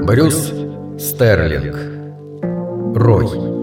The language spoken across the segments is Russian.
Брюс Стерлинг. Рой.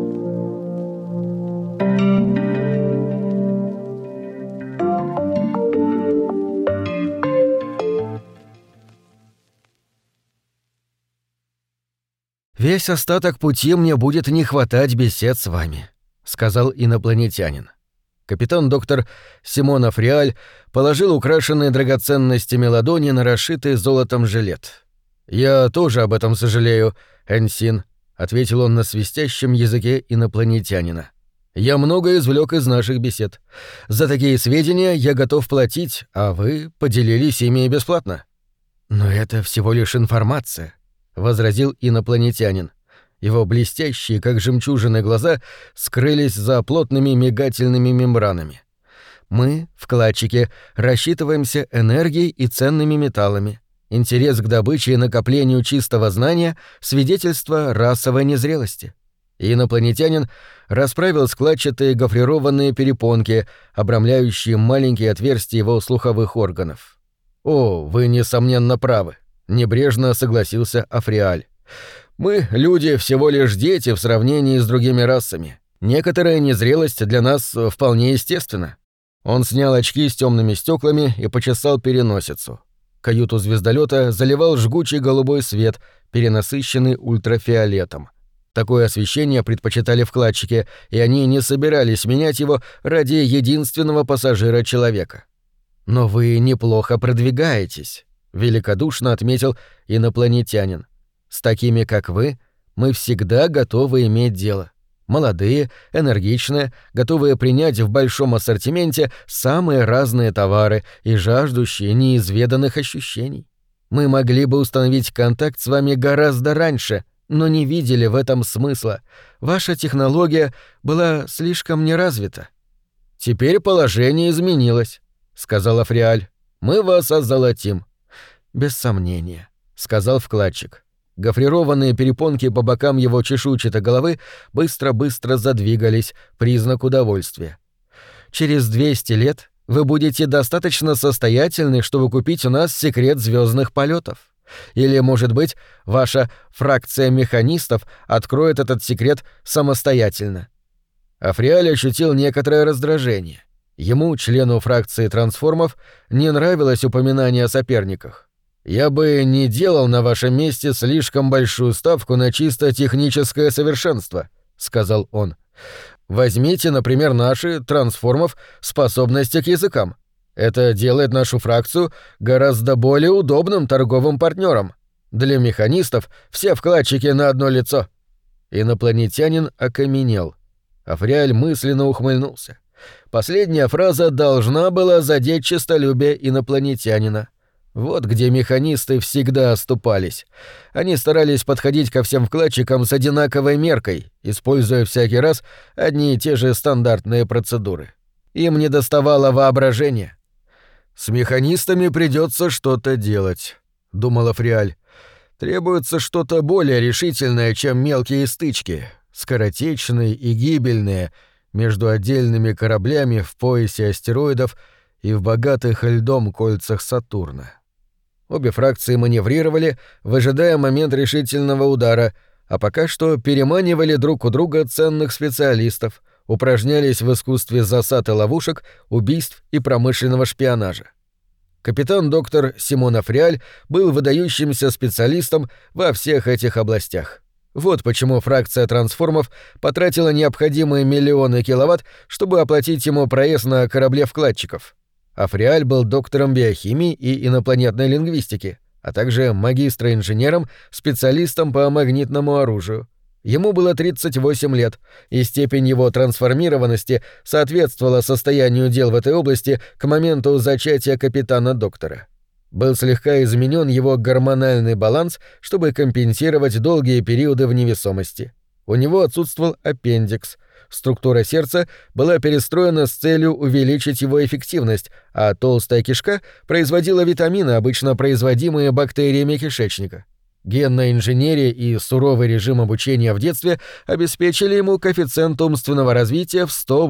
«Весь остаток пути мне будет не хватать бесед с вами», — сказал инопланетянин. Капитан-доктор Симон Африаль положил украшенные драгоценностями ладони на расшитый золотом жилет. «Я тоже об этом сожалею, Энсин», — ответил он на свистящем языке инопланетянина. «Я много извлек из наших бесед. За такие сведения я готов платить, а вы поделились ими бесплатно». «Но это всего лишь информация», — возразил инопланетянин. Его блестящие, как жемчужины, глаза скрылись за плотными мигательными мембранами. «Мы, вкладчики, рассчитываемся энергией и ценными металлами. Интерес к добыче и накоплению чистого знания — свидетельство расовой незрелости». Инопланетянин расправил складчатые гофрированные перепонки, обрамляющие маленькие отверстия его слуховых органов. «О, вы, несомненно, правы», — небрежно согласился Африаль. «Мы, люди, всего лишь дети в сравнении с другими расами. Некоторая незрелость для нас вполне естественна». Он снял очки с темными стеклами и почесал переносицу. Каюту звездолета заливал жгучий голубой свет, перенасыщенный ультрафиолетом. Такое освещение предпочитали вкладчики, и они не собирались менять его ради единственного пассажира-человека. «Но вы неплохо продвигаетесь», — великодушно отметил инопланетянин. «С такими, как вы, мы всегда готовы иметь дело. Молодые, энергичные, готовые принять в большом ассортименте самые разные товары и жаждущие неизведанных ощущений. Мы могли бы установить контакт с вами гораздо раньше, но не видели в этом смысла. Ваша технология была слишком неразвита». «Теперь положение изменилось», — сказал Африаль. «Мы вас озолотим». «Без сомнения», — сказал вкладчик. Гофрированные перепонки по бокам его чешуйчатой головы быстро-быстро задвигались, признак удовольствия. «Через 200 лет вы будете достаточно состоятельны, чтобы купить у нас секрет звездных полетов. Или, может быть, ваша фракция механистов откроет этот секрет самостоятельно». Африаль ощутил некоторое раздражение. Ему, члену фракции трансформов, не нравилось упоминание о соперниках. «Я бы не делал на вашем месте слишком большую ставку на чисто техническое совершенство», — сказал он. «Возьмите, например, наши, трансформов, способности к языкам. Это делает нашу фракцию гораздо более удобным торговым партнером. Для механистов все вкладчики на одно лицо». Инопланетянин окаменел. Африаль мысленно ухмыльнулся. Последняя фраза должна была задеть честолюбие инопланетянина. Вот где механисты всегда оступались. Они старались подходить ко всем вкладчикам с одинаковой меркой, используя всякий раз одни и те же стандартные процедуры. Им недоставало воображения. «С механистами придется что-то делать», — думал Африаль. «Требуется что-то более решительное, чем мелкие стычки, скоротечные и гибельные, между отдельными кораблями в поясе астероидов и в богатых льдом кольцах Сатурна». Обе фракции маневрировали, выжидая момент решительного удара, а пока что переманивали друг у друга ценных специалистов, упражнялись в искусстве засад и ловушек, убийств и промышленного шпионажа. Капитан-доктор Симон Африаль был выдающимся специалистом во всех этих областях. Вот почему фракция трансформов потратила необходимые миллионы киловатт, чтобы оплатить ему проезд на корабле вкладчиков. Африаль был доктором биохимии и инопланетной лингвистики, а также магистро-инженером, специалистом по магнитному оружию. Ему было 38 лет, и степень его трансформированности соответствовала состоянию дел в этой области к моменту зачатия капитана-доктора. Был слегка изменен его гормональный баланс, чтобы компенсировать долгие периоды в невесомости. У него отсутствовал аппендикс. Структура сердца была перестроена с целью увеличить его эффективность, а толстая кишка производила витамины, обычно производимые бактериями кишечника. Генная инженерия и суровый режим обучения в детстве обеспечили ему коэффициент умственного развития в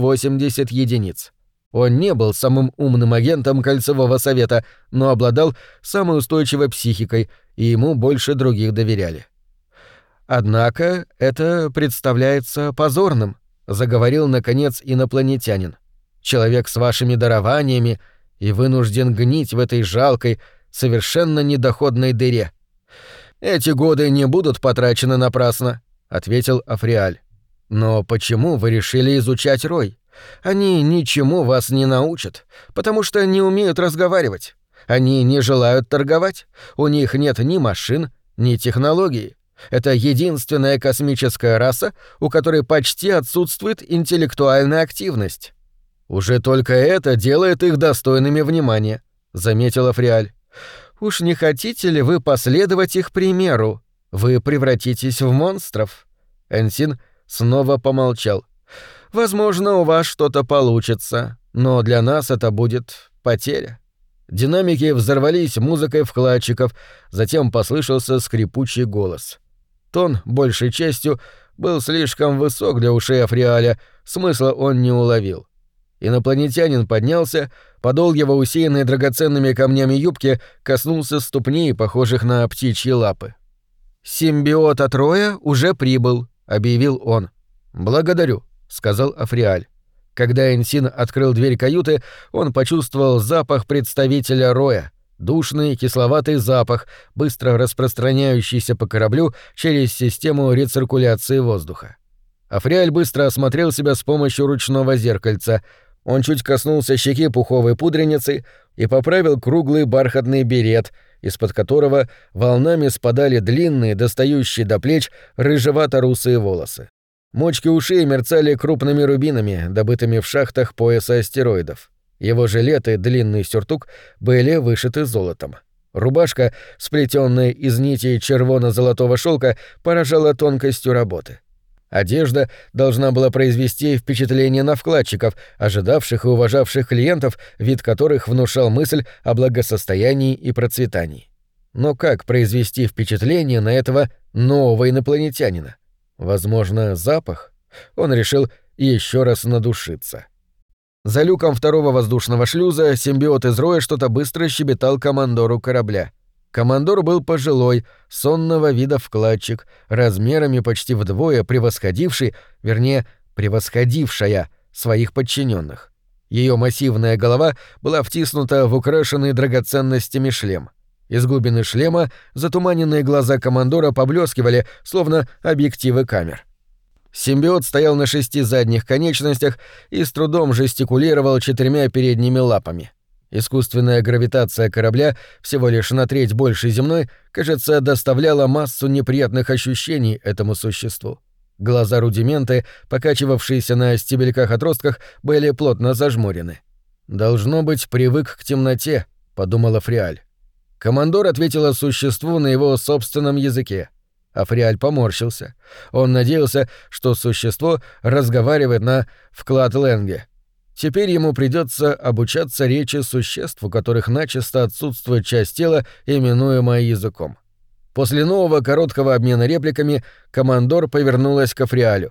180 единиц. Он не был самым умным агентом Кольцевого совета, но обладал самой устойчивой психикой, и ему больше других доверяли. «Однако это представляется позорным», — заговорил, наконец, инопланетянин. «Человек с вашими дарованиями и вынужден гнить в этой жалкой, совершенно недоходной дыре». «Эти годы не будут потрачены напрасно», — ответил Африаль. «Но почему вы решили изучать Рой? Они ничему вас не научат, потому что не умеют разговаривать. Они не желают торговать, у них нет ни машин, ни технологий. Это единственная космическая раса, у которой почти отсутствует интеллектуальная активность». «Уже только это делает их достойными внимания», — заметила Фриаль. «Уж не хотите ли вы последовать их примеру? Вы превратитесь в монстров». Энсин снова помолчал. «Возможно, у вас что-то получится, но для нас это будет потеря». Динамики взорвались музыкой вкладчиков, затем послышался скрипучий голос. Тон, большей частью, был слишком высок для ушей Африаля, смысла он не уловил. Инопланетянин поднялся, подол его усеянной драгоценными камнями юбки коснулся ступней, похожих на птичьи лапы. «Симбиот от Роя уже прибыл», — объявил он. «Благодарю», — сказал Африаль. Когда Энсин открыл дверь каюты, он почувствовал запах представителя Роя, душный кисловатый запах, быстро распространяющийся по кораблю через систему рециркуляции воздуха. Африаль быстро осмотрел себя с помощью ручного зеркальца. Он чуть коснулся щеки пуховой пудреницей и поправил круглый бархатный берет, из-под которого волнами спадали длинные, достающие до плеч, рыжевато-русые волосы. Мочки ушей мерцали крупными рубинами, добытыми в шахтах пояса астероидов. Его жилет и длинный сюртук были вышиты золотом. Рубашка, сплетенная из нитей червоно-золотого шелка, поражала тонкостью работы. Одежда должна была произвести впечатление на вкладчиков, ожидавших и уважавших клиентов, вид которых внушал мысль о благосостоянии и процветании. Но как произвести впечатление на этого нового инопланетянина? Возможно, запах? Он решил еще раз надушиться. За люком второго воздушного шлюза симбиот из Роя что-то быстро щебетал командору корабля. Командор был пожилой, сонного вида вкладчик, размерами почти вдвое превосходившая своих подчиненных. Ее массивная голова была втиснута в украшенный драгоценностями шлем. Из глубины шлема затуманенные глаза командора поблескивали, словно объективы камер. Симбиот стоял на 6 задних конечностях и с трудом жестикулировал 4 передними лапами. Искусственная гравитация корабля, всего лишь на треть больше земной, кажется, доставляла массу неприятных ощущений этому существу. Глаза рудименты, покачивавшиеся на стебельках-отростках, были плотно зажмурены. «Должно быть, привык к темноте», — подумала Фриаль. Командор ответила существу на его собственном языке. Африаль поморщился. Он надеялся, что существо разговаривает на вклад-ленге. Теперь ему придется обучаться речи существ, у которых начисто отсутствует часть тела, именуемая языком. После нового короткого обмена репликами командор повернулась к Африалю.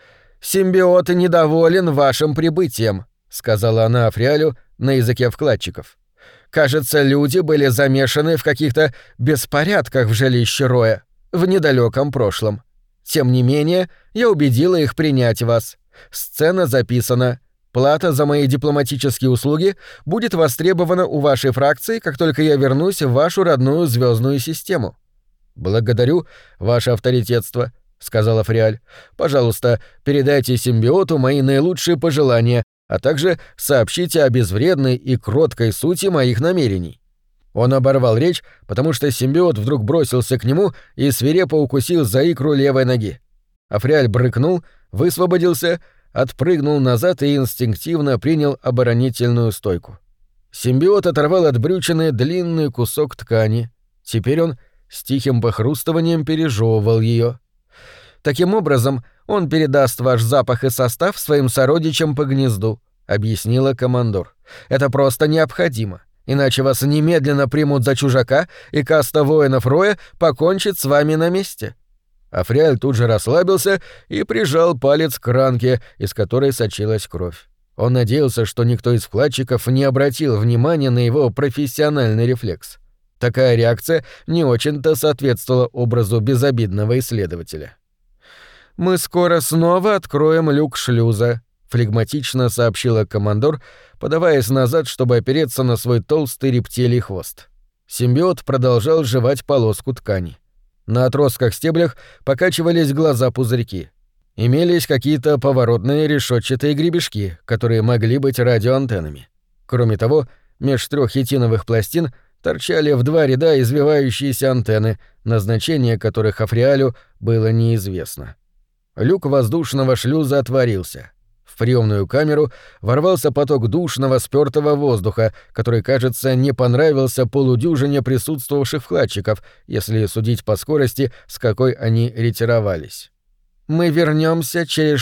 «Симбиот недоволен вашим прибытием», — сказала она Африалю на языке вкладчиков. «Кажется, люди были замешаны в каких-то беспорядках в жилище Роя в недалеком прошлом. Тем не менее, я убедила их принять вас. Сцена записана. Плата за мои дипломатические услуги будет востребована у вашей фракции, как только я вернусь в вашу родную звездную систему». «Благодарю, ваше авторитетство», — сказала Фриаль. «Пожалуйста, передайте симбиоту мои наилучшие пожелания, а также сообщите о безвредной и кроткой сути моих намерений». Он оборвал речь, потому что симбиот вдруг бросился к нему и свирепо укусил за икру левой ноги. Африаль брыкнул, высвободился, отпрыгнул назад и инстинктивно принял оборонительную стойку. Симбиот оторвал от брючины длинный кусок ткани. Теперь он с тихим похрустыванием пережевывал ее. «Таким образом, он передаст ваш запах и состав своим сородичам по гнезду», — объяснила командор. «Это просто необходимо, иначе вас немедленно примут за чужака, и каста воинов Роя покончит с вами на месте». Африаль тут же расслабился и прижал палец к ранке, из которой сочилась кровь. Он надеялся, что никто из вкладчиков не обратил внимания на его профессиональный рефлекс. Такая реакция не очень-то соответствовала образу безобидного исследователя. «Мы скоро снова откроем люк шлюза», — флегматично сообщила командор, подаваясь назад, чтобы опереться на свой толстый рептилий хвост. Симбиот продолжал жевать полоску ткани. На отростках-стеблях покачивались глаза-пузырьки. Имелись какие-то поворотные решетчатые гребешки, которые могли быть радиоантеннами. Кроме того, меж 3 хитиновых пластин торчали в 2 ряда извивающиеся антенны, назначение которых Африалю было неизвестно. Люк воздушного шлюза отворился. В приемную камеру ворвался поток душного спёртого воздуха, который, кажется, не понравился полудюжине присутствовавших вкладчиков, если судить по скорости, с какой они ретировались. «Мы вернёмся через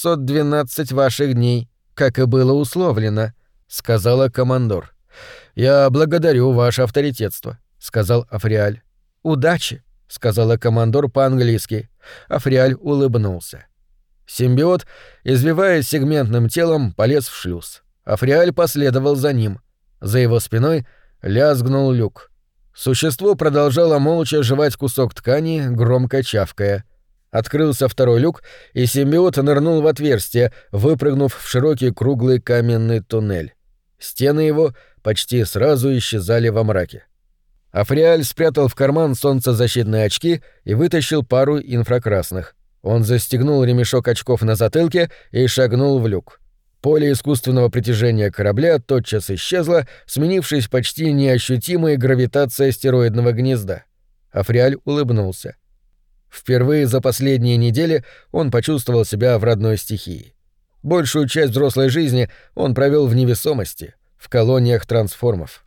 612 ваших дней, как и было условлено», — сказала командор. «Я благодарю ваше авторитетство», — сказал Африаль. «Удачи», — сказала командор по-английски. Африаль улыбнулся. Симбиот, извиваясь сегментным телом, полез в шлюз. Африаль последовал за ним. За его спиной лязгнул люк. Существо продолжало молча жевать кусок ткани, громко чавкая. Открылся второй люк, и симбиот нырнул в отверстие, выпрыгнув в широкий круглый каменный туннель. Стены его почти сразу исчезали во мраке. Африаль спрятал в карман солнцезащитные очки и вытащил пару инфракрасных. Он застегнул ремешок очков на затылке и шагнул в люк. Поле искусственного притяжения корабля тотчас исчезло, сменившись почти неощутимой гравитацией астероидного гнезда. Африаль улыбнулся. Впервые за последние недели он почувствовал себя в родной стихии. Большую часть взрослой жизни он провел в невесомости, в колониях трансформов.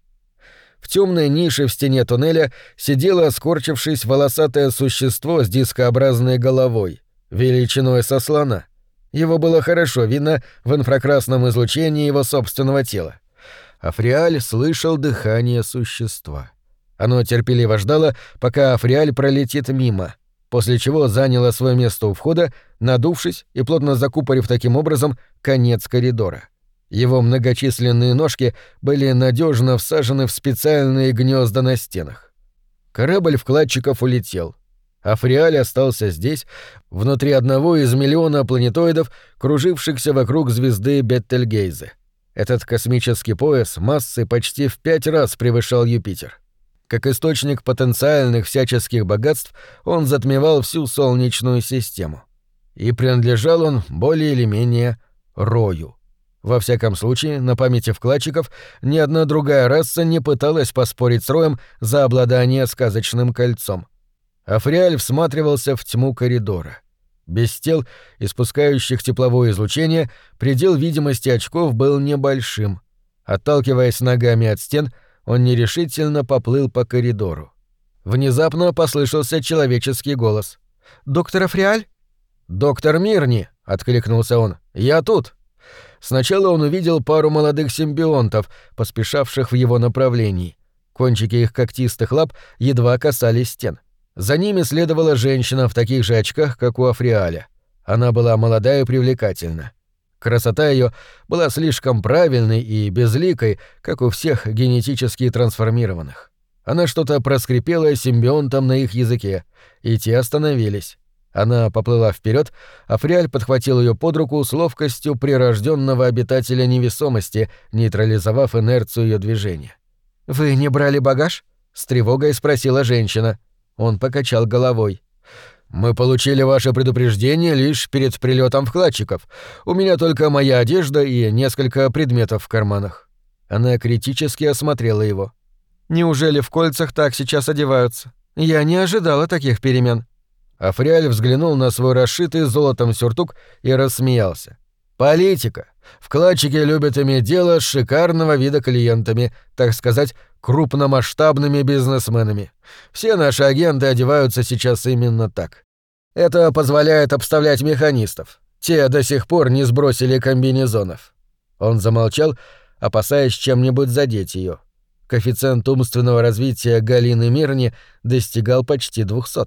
В темной нише в стене туннеля сидело, скорчившись, волосатое существо с дискообразной головой, величиной со слона. Его было хорошо видно в инфракрасном излучении его собственного тела. Африаль слышал дыхание существа. Оно терпеливо ждало, пока Африаль пролетит мимо, после чего заняло свое место у входа, надувшись и плотно закупорив таким образом конец коридора. Его многочисленные ножки были надежно всажены в специальные гнезда на стенах. Корабль вкладчиков улетел. Африаль остался здесь, внутри одного из миллиона планетоидов, кружившихся вокруг звезды Бетельгейзе. Этот космический пояс массой почти в 5 раз превышал Юпитер. Как источник потенциальных всяческих богатств, он затмевал всю Солнечную систему. И принадлежал он более или менее Рою. Во всяком случае, на памяти вкладчиков ни одна другая раса не пыталась поспорить с Роем за обладание сказочным кольцом. Африаль всматривался в тьму коридора. Без тел, испускающих тепловое излучение, предел видимости очков был небольшим. Отталкиваясь ногами от стен, он нерешительно поплыл по коридору. Внезапно послышался человеческий голос. «Доктор Африаль?» «Доктор Мирни», — откликнулся он, — «я тут». Сначала он увидел пару молодых симбионтов, поспешавших в его направлении. Кончики их когтистых лап едва касались стен. За ними следовала женщина в таких же очках, как у Африаля. Она была молода и привлекательна. Красота ее была слишком правильной и безликой, как у всех генетически трансформированных. Она что-то проскрипела симбионтам на их языке, и те остановились. Она поплыла вперед, Африаль подхватил ее под руку с ловкостью прирожденного обитателя невесомости, нейтрализовав инерцию ее движения. «Вы не брали багаж?» — с тревогой спросила женщина. Он покачал головой. «Мы получили ваше предупреждение лишь перед прилетом вкладчиков. У меня только моя одежда и несколько предметов в карманах». Она критически осмотрела его. «Неужели в кольцах так сейчас одеваются? Я не ожидала таких перемен». Африаль взглянул на свой расшитый золотом сюртук и рассмеялся. «Политика. Вкладчики любят иметь дело с шикарного вида клиентами, так сказать, крупномасштабными бизнесменами. Все наши агенты одеваются сейчас именно так. Это позволяет обставлять механистов. Те до сих пор не сбросили комбинезонов». Он замолчал, опасаясь чем-нибудь задеть ее. Коэффициент умственного развития Галины Мирни достигал почти 200.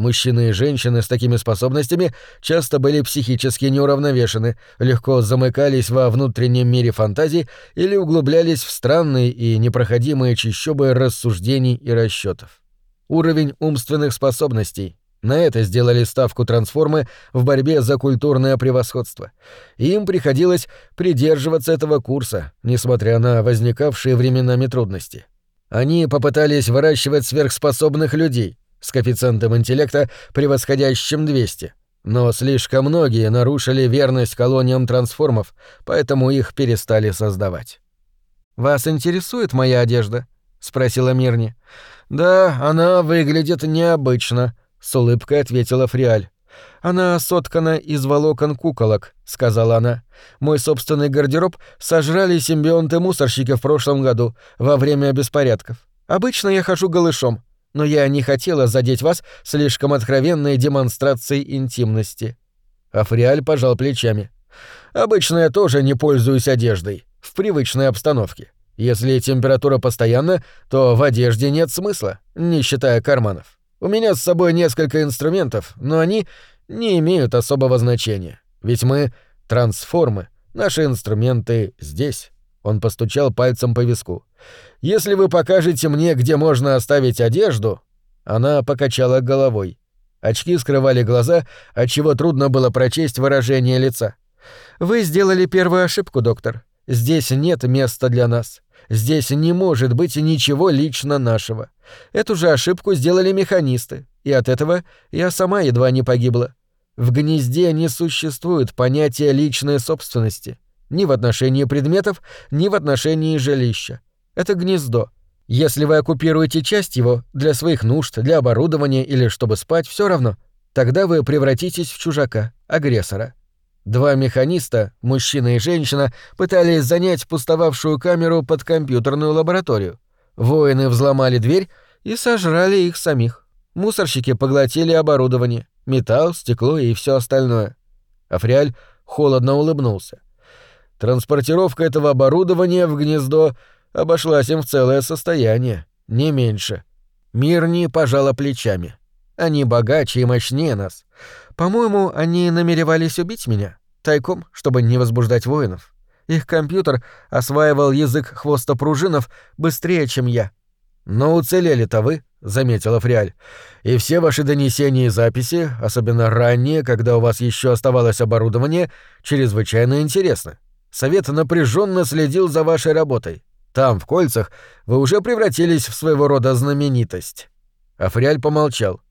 Мужчины и женщины с такими способностями часто были психически неуравновешены, легко замыкались во внутреннем мире фантазий или углублялись в странные и непроходимые чащобы рассуждений и расчетов. Уровень умственных способностей — на это сделали ставку трансформы в борьбе за культурное превосходство. И им приходилось придерживаться этого курса, несмотря на возникавшие временами трудности. Они попытались выращивать сверхспособных людей с коэффициентом интеллекта, превосходящим 200, но слишком многие нарушили верность колониям трансформов, поэтому их перестали создавать. «Вас интересует моя одежда?» — спросила Мирни. «Да, она выглядит необычно», — с улыбкой ответила Фриаль. «Она соткана из волокон куколок», — сказала она. «Мой собственный гардероб сожрали симбионты-мусорщики в прошлом году, во время беспорядков. Обычно я хожу голышом, но я не хотела задеть вас слишком откровенной демонстрацией интимности». А Фриаль пожал плечами. «Обычно я тоже не пользуюсь одеждой, в привычной обстановке. Если температура постоянна, то в одежде нет смысла, не считая карманов. У меня с собой несколько инструментов, но они не имеют особого значения. Ведь мы — трансформы, наши инструменты здесь». Он постучал пальцем по виску. «Если вы покажете мне, где можно оставить одежду...» Она покачала головой. Очки скрывали глаза, отчего трудно было прочесть выражение лица. «Вы сделали первую ошибку, доктор. Здесь нет места для нас. Здесь не может быть ничего лично нашего. Эту же ошибку сделали механисты, и от этого я сама едва не погибла. В гнезде не существует понятия личной собственности. Ни в отношении предметов, ни в отношении жилища. Это гнездо. Если вы оккупируете часть его для своих нужд, для оборудования или чтобы спать, все равно. Тогда вы превратитесь в чужака, агрессора». Два механиста, мужчина и женщина, пытались занять пустовавшую камеру под компьютерную лабораторию. Воины взломали дверь и сожрали их самих. Мусорщики поглотили оборудование, металл, стекло и все остальное. Африаль холодно улыбнулся. Транспортировка этого оборудования в гнездо обошлась им в целое состояние, не меньше. Мирни пожала плечами. Они богаче и мощнее нас. По-моему, они намеревались убить меня, тайком, чтобы не возбуждать воинов. Их компьютер осваивал язык хвостопружинов быстрее, чем я. «Но уцелели-то вы», — заметила Фриаль. «И все ваши донесения и записи, особенно ранние, когда у вас еще оставалось оборудование, чрезвычайно интересны. Совет напряженно следил за вашей работой. Там, в кольцах, вы уже превратились в своего рода знаменитость». А Фриаль помолчал.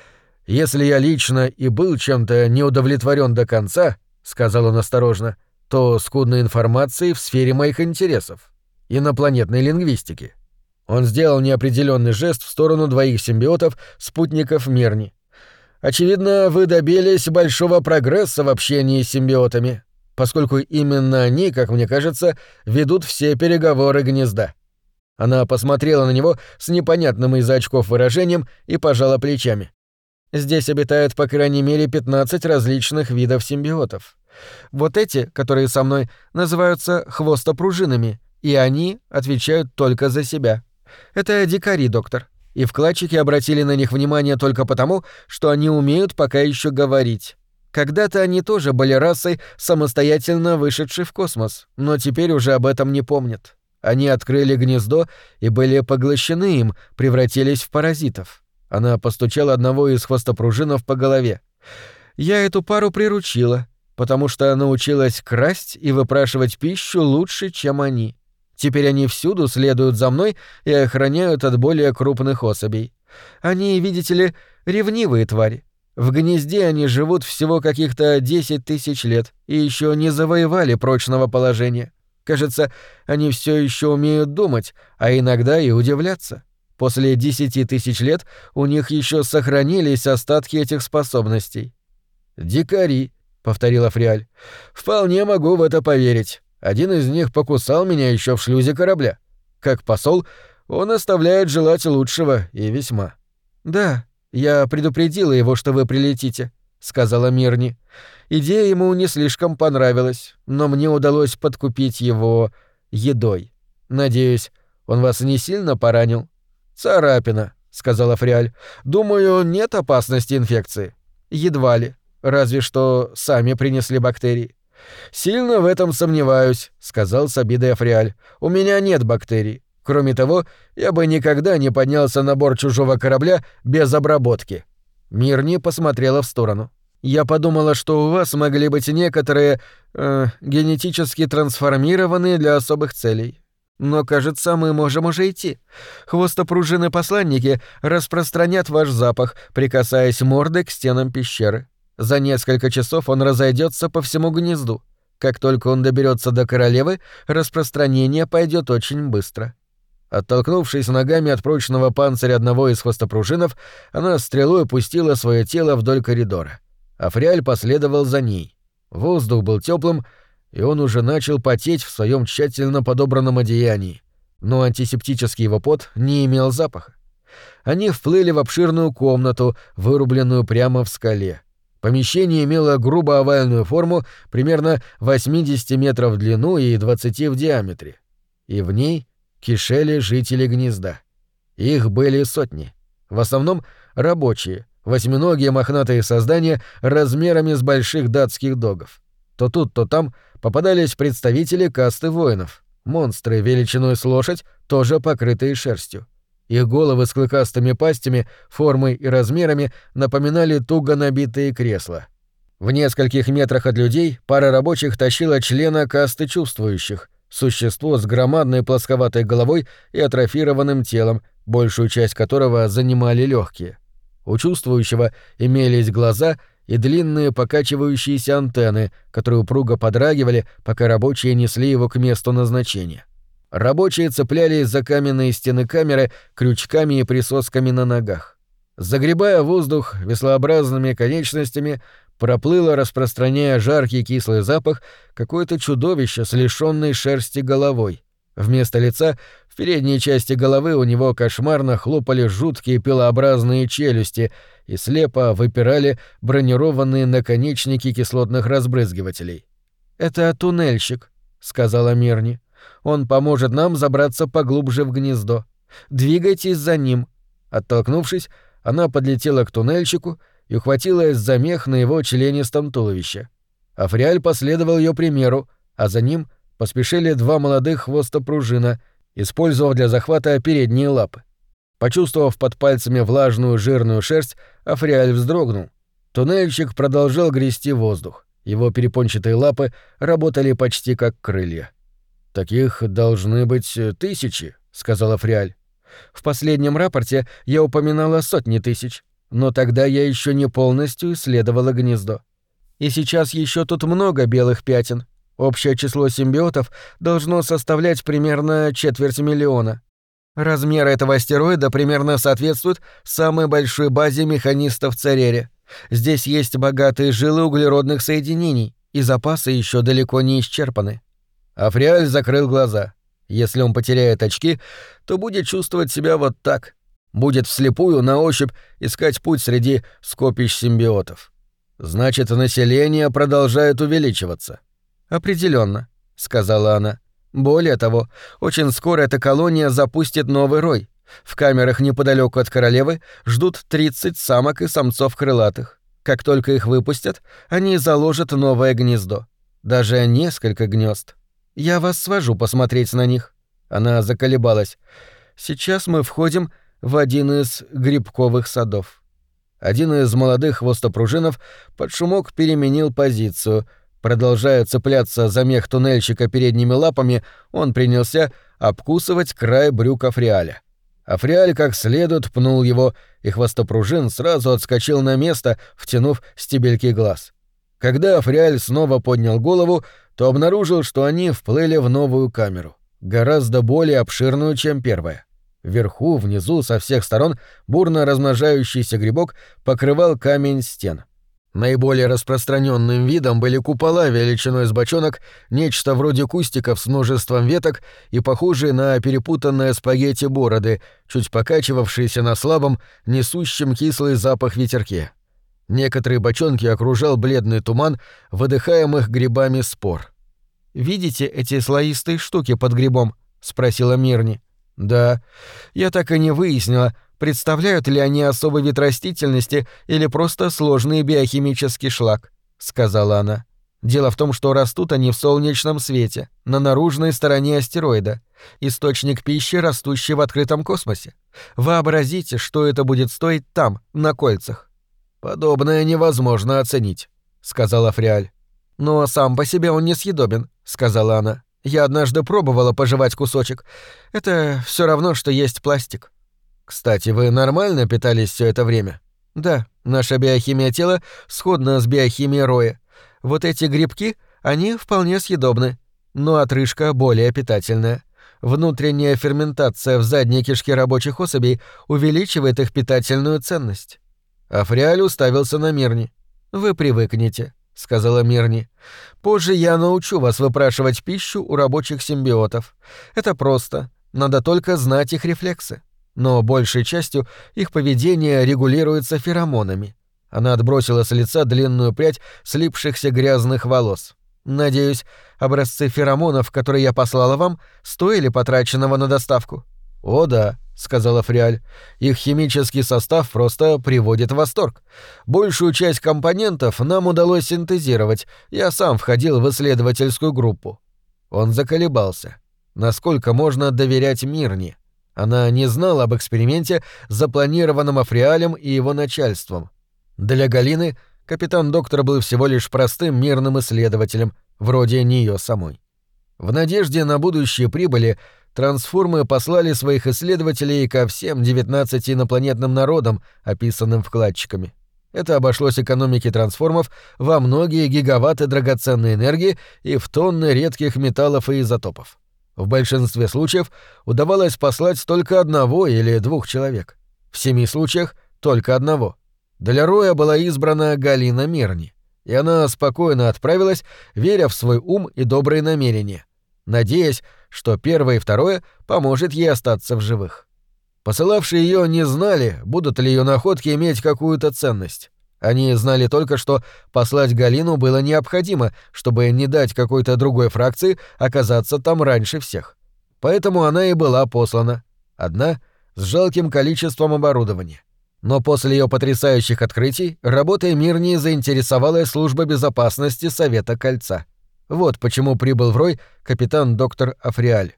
«Если я лично и был чем-то неудовлетворен до конца, — сказал он осторожно, — то скудной информацией в сфере моих интересов, инопланетной лингвистики». Он сделал неопределенный жест в сторону двоих симбиотов, спутников Мирни. «Очевидно, вы добились большого прогресса в общении с симбиотами, поскольку именно они, как мне кажется, ведут все переговоры гнезда». Она посмотрела на него с непонятным из-за очков выражением и пожала плечами. «Здесь обитает по крайней мере 15 различных видов симбиотов. Вот эти, которые со мной, называются хвостопружинами, и они отвечают только за себя. Это дикари, доктор, и вкладчики обратили на них внимание только потому, что они умеют пока еще говорить. Когда-то они тоже были расой, самостоятельно вышедшей в космос, но теперь уже об этом не помнят. Они открыли гнездо и были поглощены им, превратились в паразитов». Она постучала одного из хвостопружинов по голове. «Я эту пару приручила, потому что научилась красть и выпрашивать пищу лучше, чем они. Теперь они всюду следуют за мной и охраняют от более крупных особей. Они, видите ли, ревнивые твари. В гнезде они живут всего каких-то 10 тысяч лет и еще не завоевали прочного положения. Кажется, они все еще умеют думать, а иногда и удивляться. После 10 тысяч лет у них еще сохранились остатки этих способностей». «Дикари», — повторила Фриаль. «Вполне могу в это поверить. Один из них покусал меня еще в шлюзе корабля. Как посол, он оставляет желать лучшего и весьма». «Да, я предупредила его, что вы прилетите», — сказала Мирни. «Идея ему не слишком понравилась, но мне удалось подкупить его едой. Надеюсь, он вас не сильно поранил?» «Царапина», — сказала Фриаль. «Думаю, нет опасности инфекции». «Едва ли. Разве что сами принесли бактерии». «Сильно в этом сомневаюсь», — сказал с обидой Фриаль. «У меня нет бактерий. Кроме того, я бы никогда не поднялся на борт чужого корабля без обработки». Мирни посмотрела в сторону. «Я подумала, что у вас могли быть некоторые генетически трансформированные для особых целей. Но, кажется, мы можем уже идти. Хвостопружины-посланники распространят ваш запах, прикасаясь мордой к стенам пещеры. За несколько часов он разойдется по всему гнезду. Как только он доберется до королевы, распространение пойдет очень быстро». Оттолкнувшись ногами от прочного панциря одного из хвостопружинов, она стрелой пустила свое тело вдоль коридора. А Фриаль последовал за ней. Воздух был теплым, и он уже начал потеть в своем тщательно подобранном одеянии. Но антисептический его пот не имел запаха. Они вплыли в обширную комнату, вырубленную прямо в скале. Помещение имело грубо овальную форму, примерно 80 метров в длину и 20 в диаметре. И в ней кишели жители гнезда. Их были сотни. В основном рабочие, восьминогие мохнатые создания размерами с больших датских догов. То тут, то там попадались представители касты воинов. Монстры величиной с лошадь, тоже покрытые шерстью. Их головы с клыкастыми пастями, формой и размерами напоминали туго набитые кресла. В нескольких метрах от людей пара рабочих тащила члена касты чувствующих, существо с громадной плосковатой головой и атрофированным телом, большую часть которого занимали легкие. У чувствующего имелись глаза и длинные покачивающиеся антенны, которые упруго подрагивали, пока рабочие несли его к месту назначения. Рабочие цеплялись за каменные стены камеры крючками и присосками на ногах. Загребая воздух веслообразными конечностями, проплыло, распространяя жаркий кислый запах, какое-то чудовище с лишённой шерсти головой. Вместо лица в передней части головы у него кошмарно хлопали жуткие пилообразные челюсти и слепо выпирали бронированные наконечники кислотных разбрызгивателей. «Это туннельщик», — сказала Мирни. «Он поможет нам забраться поглубже в гнездо. Двигайтесь за ним». Оттолкнувшись, она подлетела к туннельщику и ухватилась за мех на его членистом туловище. Африаль последовал ее примеру, а за ним поспешили два молодых хвостопружина, использовав для захвата передние лапы. Почувствовав под пальцами влажную жирную шерсть, Африаль вздрогнул. Туннельщик продолжал грести воздух. Его перепончатые лапы работали почти как крылья. «Таких должны быть тысячи», — сказала Фриаль. «В последнем рапорте я упоминала сотни тысяч, но тогда я еще не полностью исследовала гнездо. И сейчас еще тут много белых пятен. Общее число симбиотов должно составлять примерно 250 000. Размер этого астероида примерно соответствует самой большой базе механистов Церере. Здесь есть богатые жилы углеродных соединений, и запасы еще далеко не исчерпаны». Африаль закрыл глаза. Если он потеряет очки, то будет чувствовать себя вот так. Будет вслепую на ощупь искать путь среди скопищ симбиотов. Значит, население продолжает увеличиваться. «Определенно», — сказала она. «Более того, очень скоро эта колония запустит новый рой. В камерах неподалеку от королевы ждут 30 самок и самцов крылатых. Как только их выпустят, они заложат новое гнездо. Даже несколько гнезд. Я вас свожу посмотреть на них». Она заколебалась. «Сейчас мы входим в один из грибковых садов». Один из молодых хвостопружинов под шумок переменил позицию. Продолжая цепляться за мех туннельщика передними лапами, он принялся обкусывать край брюк Африаля. Африаль как следует пнул его, и хвостопружин сразу отскочил на место, втянув стебельки глаз. Когда Африаль снова поднял голову, то обнаружил, что они вплыли в новую камеру, гораздо более обширную, чем первая. Вверху, внизу, со всех сторон бурно размножающийся грибок покрывал камень стен. Наиболее распространенным видом были купола величиной с бочонок, нечто вроде кустиков с множеством веток и похожие на перепутанные спагетти бороды, чуть покачивавшиеся на слабом, несущем кислый запах ветерке. Некоторые бочонки окружал бледный туман выдыхаемых грибами спор. «Видите эти слоистые штуки под грибом?» — спросила Мирни. «Да. Я так и не выяснила, представляют ли они особый вид растительности или просто сложный биохимический шлак», — сказала она. «Дело в том, что растут они в солнечном свете, на наружной стороне астероида, источник пищи, растущий в открытом космосе. Вообразите, что это будет стоить там, на кольцах». «Подобное невозможно оценить», — сказала Фриаль. «Но сам по себе он несъедобен», — сказала она. «Я однажды пробовала пожевать кусочек. Это все равно, что есть пластик». «Кстати, вы нормально питались все это время?» «Да, наша биохимия тела сходна с биохимией роя. Вот эти грибки, они вполне съедобны, но отрыжка более питательная. Внутренняя ферментация в задней кишке рабочих особей увеличивает их питательную ценность». А Фриаль уставился на Мирни. «Вы привыкнете», — сказала Мирни. «Позже я научу вас выпрашивать пищу у рабочих симбиотов. Это просто, надо только знать их рефлексы. Но большей частью их поведение регулируется феромонами». Она отбросила с лица длинную прядь слипшихся грязных волос. «Надеюсь, образцы феромонов, которые я послала вам, стоили потраченного на доставку?» «О да», — сказала Фриаль. «Их химический состав просто приводит в восторг. Большую часть компонентов нам удалось синтезировать. Я сам входил в исследовательскую группу». Он заколебался. Насколько можно доверять Мирни? Она не знала об эксперименте, запланированном Фриалем и его начальством. Для Галины капитан-доктор был всего лишь простым мирным исследователем, вроде неё самой. В надежде на будущие прибыли трансформы послали своих исследователей ко всем 19 инопланетным народам, описанным вкладчиками. Это обошлось экономике трансформов во многие гигаватты драгоценной энергии и в тонны редких металлов и изотопов. В большинстве случаев удавалось послать только одного или двух человек. В 7 случаях — только одного. Для Роя была избрана Галина Мирни, и она спокойно отправилась, веря в свой ум и добрые намерения, надеясь, что первое и второе поможет ей остаться в живых. Посылавшие ее не знали, будут ли ее находки иметь какую-то ценность. Они знали только, что послать Галину было необходимо, чтобы не дать какой-то другой фракции оказаться там раньше всех. Поэтому она и была послана. Одна, с жалким количеством оборудования. Но после ее потрясающих открытий работой Мирни заинтересовала служба безопасности Совета Кольца. Вот почему прибыл в Рой капитан-доктор Африаль.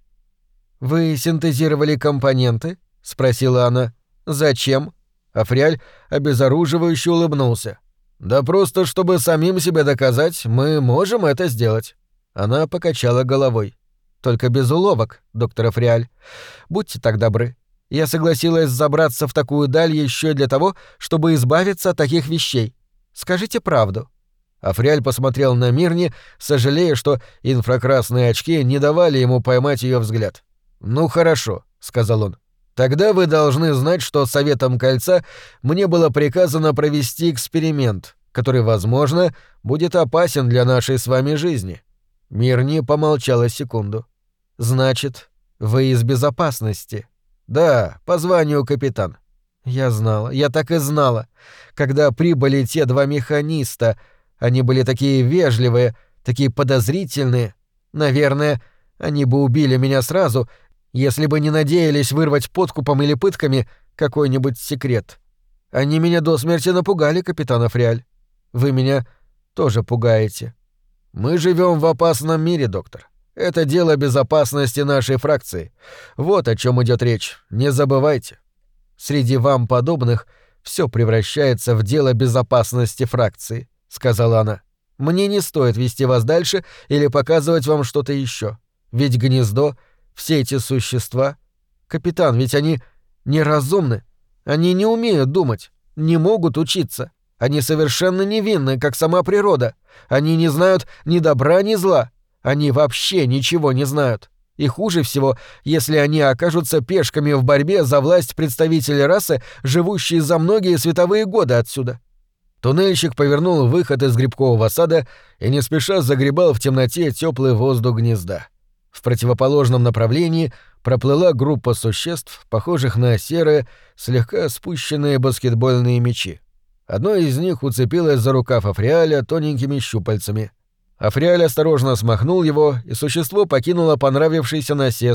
«Вы синтезировали компоненты?» — спросила она. «Зачем?» Африаль обезоруживающе улыбнулся. «Да просто, чтобы самим себе доказать, мы можем это сделать». Она покачала головой. «Только без уловок, доктор Африаль. Будьте так добры. Я согласилась забраться в такую даль еще для того, чтобы избавиться от таких вещей. Скажите правду». Африаль посмотрел на Мирни, сожалея, что инфракрасные очки не давали ему поймать ее взгляд. «Ну хорошо», — сказал он. «Тогда вы должны знать, что Советом Кольца мне было приказано провести эксперимент, который, возможно, будет опасен для нашей с вами жизни». Мирни помолчала секунду. «Значит, вы из безопасности?» «Да, по званию капитан». «Я знала, я так и знала. Когда прибыли те 2 механиста, они были такие вежливые, такие подозрительные. Наверное, они бы убили меня сразу, если бы не надеялись вырвать подкупом или пытками какой-нибудь секрет. Они меня до смерти напугали, капитан Африаль. Вы меня тоже пугаете». «Мы живем в опасном мире, доктор. Это дело безопасности нашей фракции. Вот о чем идет речь, не забывайте. Среди вам подобных все превращается в дело безопасности фракции», — сказала она. «Мне не стоит вести вас дальше или показывать вам что-то еще. Ведь гнездо, все эти существа... Капитан, ведь они неразумны. Они не умеют думать, не могут учиться. Они совершенно невинны, как сама природа. Они не знают ни добра, ни зла. Они вообще ничего не знают. И хуже всего, если они окажутся пешками в борьбе за власть представителей расы, живущей за многие световые годы отсюда». Туннельщик повернул выход из грибкового сада и не спеша загребал в темноте теплый воздух гнезда. В противоположном направлении проплыла группа существ, похожих на серые, слегка спущенные баскетбольные мячи. Одно из них уцепилось за рукав Африаля тоненькими щупальцами. Африаль осторожно смахнул его, и существо покинуло понравившийся насест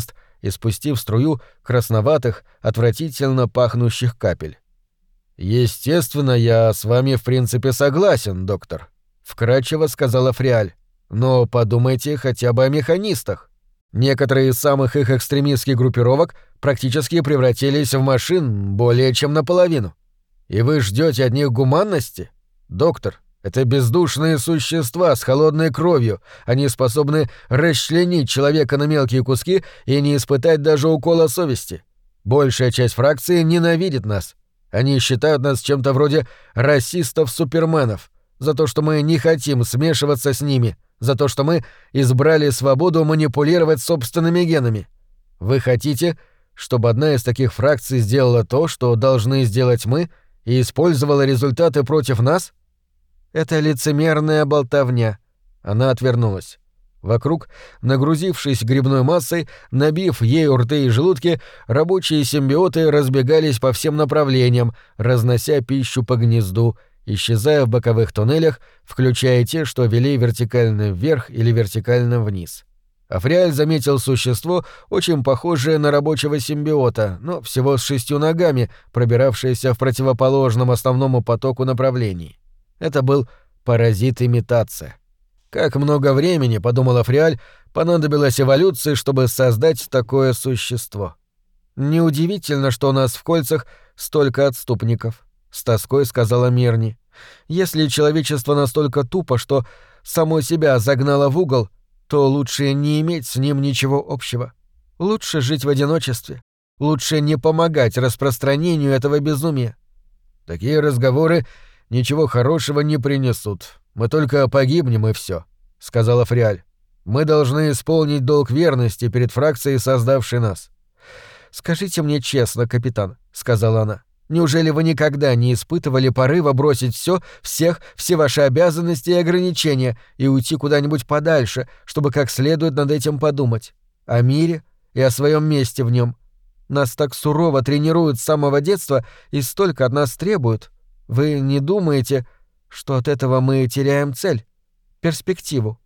испустив струю красноватых, отвратительно пахнущих капель. «Естественно, я с вами в принципе согласен, доктор», — вкратчиво сказала Фриаль. «Но подумайте хотя бы о механистах. Некоторые из самых их экстремистских группировок практически превратились в машин более чем наполовину. И вы ждете от них гуманности? Доктор, это бездушные существа с холодной кровью. Они способны расчленить человека на мелкие куски и не испытать даже укола совести. Большая часть фракции ненавидит нас. Они считают нас чем-то вроде расистов-суперменов за то, что мы не хотим смешиваться с ними, за то, что мы избрали свободу манипулировать собственными генами. Вы хотите, чтобы одна из таких фракций сделала то, что должны сделать мы, и использовала результаты против нас? Это лицемерная болтовня. Она отвернулась. Вокруг, нагрузившись грибной массой, набив ею рты и желудки, рабочие симбиоты разбегались по всем направлениям, разнося пищу по гнезду, исчезая в боковых туннелях, включая те, что вели вертикально вверх или вертикально вниз. Африаль заметил существо, очень похожее на рабочего симбиота, но всего с 6 ногами, пробиравшееся в противоположном основному потоку направлений. Это был паразит-имитация. Как много времени, подумала Фриаль, понадобилось эволюции, чтобы создать такое существо. Неудивительно, что у нас в кольцах столько отступников, с тоской сказала Мирни. Если человечество настолько тупо, что само себя загнало в угол, то лучше не иметь с ним ничего общего. Лучше жить в одиночестве. Лучше не помогать распространению этого безумия. Такие разговоры ничего хорошего не принесут. Мы только погибнем и всё, сказала Фриаль. Мы должны исполнить долг верности перед фракцией, создавшей нас. Скажите мне честно, капитан, сказала она. Неужели вы никогда не испытывали порыва бросить всё, все ваши обязанности и ограничения и уйти куда-нибудь подальше, чтобы как следует над этим подумать? О мире и о своём месте в нём. Нас так сурово тренируют с самого детства и столько от нас требуют. Вы не думаете, что от этого мы теряем цель, перспективу?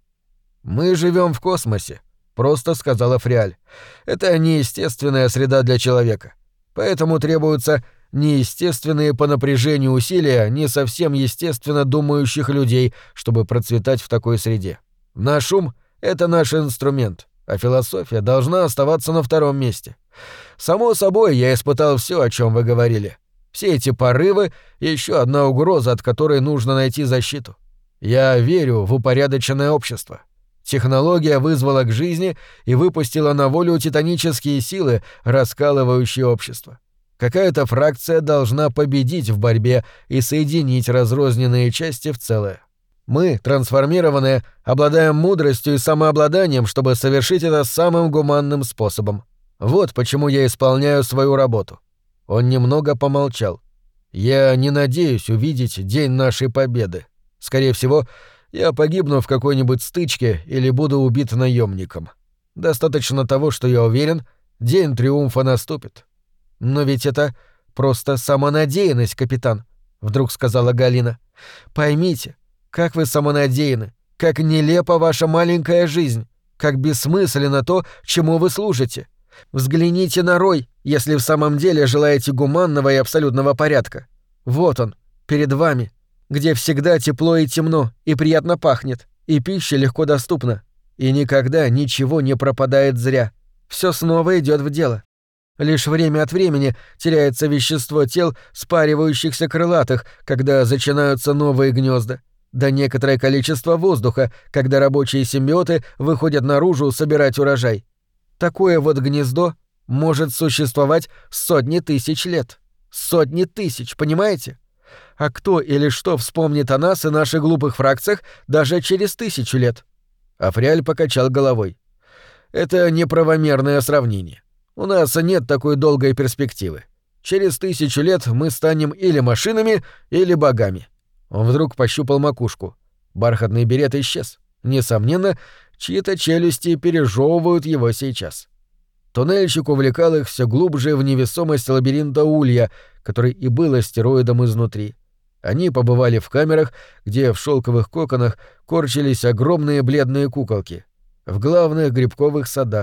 Мы живем в космосе, просто сказала Фриаль. Это неестественная среда для человека. Поэтому требуются неестественные по напряжению усилия не совсем естественно думающих людей, чтобы процветать в такой среде. Наш ум — это наш инструмент, а философия должна оставаться на втором месте. Само собой, я испытал всё, о чём вы говорили. Все эти порывы — еще одна угроза, от которой нужно найти защиту. Я верю в упорядоченное общество. Технология вызвала к жизни и выпустила на волю титанические силы, раскалывающие общество. Какая-то фракция должна победить в борьбе и соединить разрозненные части в целое. Мы, трансформированные, обладаем мудростью и самообладанием, чтобы совершить это самым гуманным способом. Вот почему я исполняю свою работу. Он немного помолчал. Я не надеюсь увидеть день нашей победы. Скорее всего, я погибну в какой-нибудь стычке или буду убит наемником. Достаточно того, что я уверен, день триумфа наступит. Но ведь это просто самонадеянность, капитан, вдруг сказала Галина. Поймите, как вы самонадеянны, как нелепа ваша маленькая жизнь, как бессмысленно то, чему вы служите. Взгляните на Рой, если в самом деле желаете гуманного и абсолютного порядка. Вот он, перед вами, где всегда тепло и темно, и приятно пахнет, и пища легко доступна, и никогда ничего не пропадает зря. Всё снова идёт в дело. Лишь время от времени теряется вещество тел спаривающихся крылатых, когда зачинаются новые гнёзда, да некоторое количество воздуха, когда рабочие симбиоты выходят наружу собирать урожай. Такое вот гнездо может существовать сотни тысяч лет. Сотни тысяч, понимаете? А кто или что вспомнит о нас и наших глупых фракциях даже через 1000 лет? Африаль покачал головой. Это неправомерное сравнение. У нас нет такой долгой перспективы. Через 1000 лет мы станем или машинами, или богами. Он вдруг пощупал макушку. Бархатный берет исчез. Несомненно, чьи-то челюсти пережевывают его сейчас. Туннельщик увлекал их все глубже в невесомость лабиринта улья, который и был астероидом изнутри. Они побывали в камерах, где в шелковых коконах корчились огромные бледные куколки, в главных грибковых садах,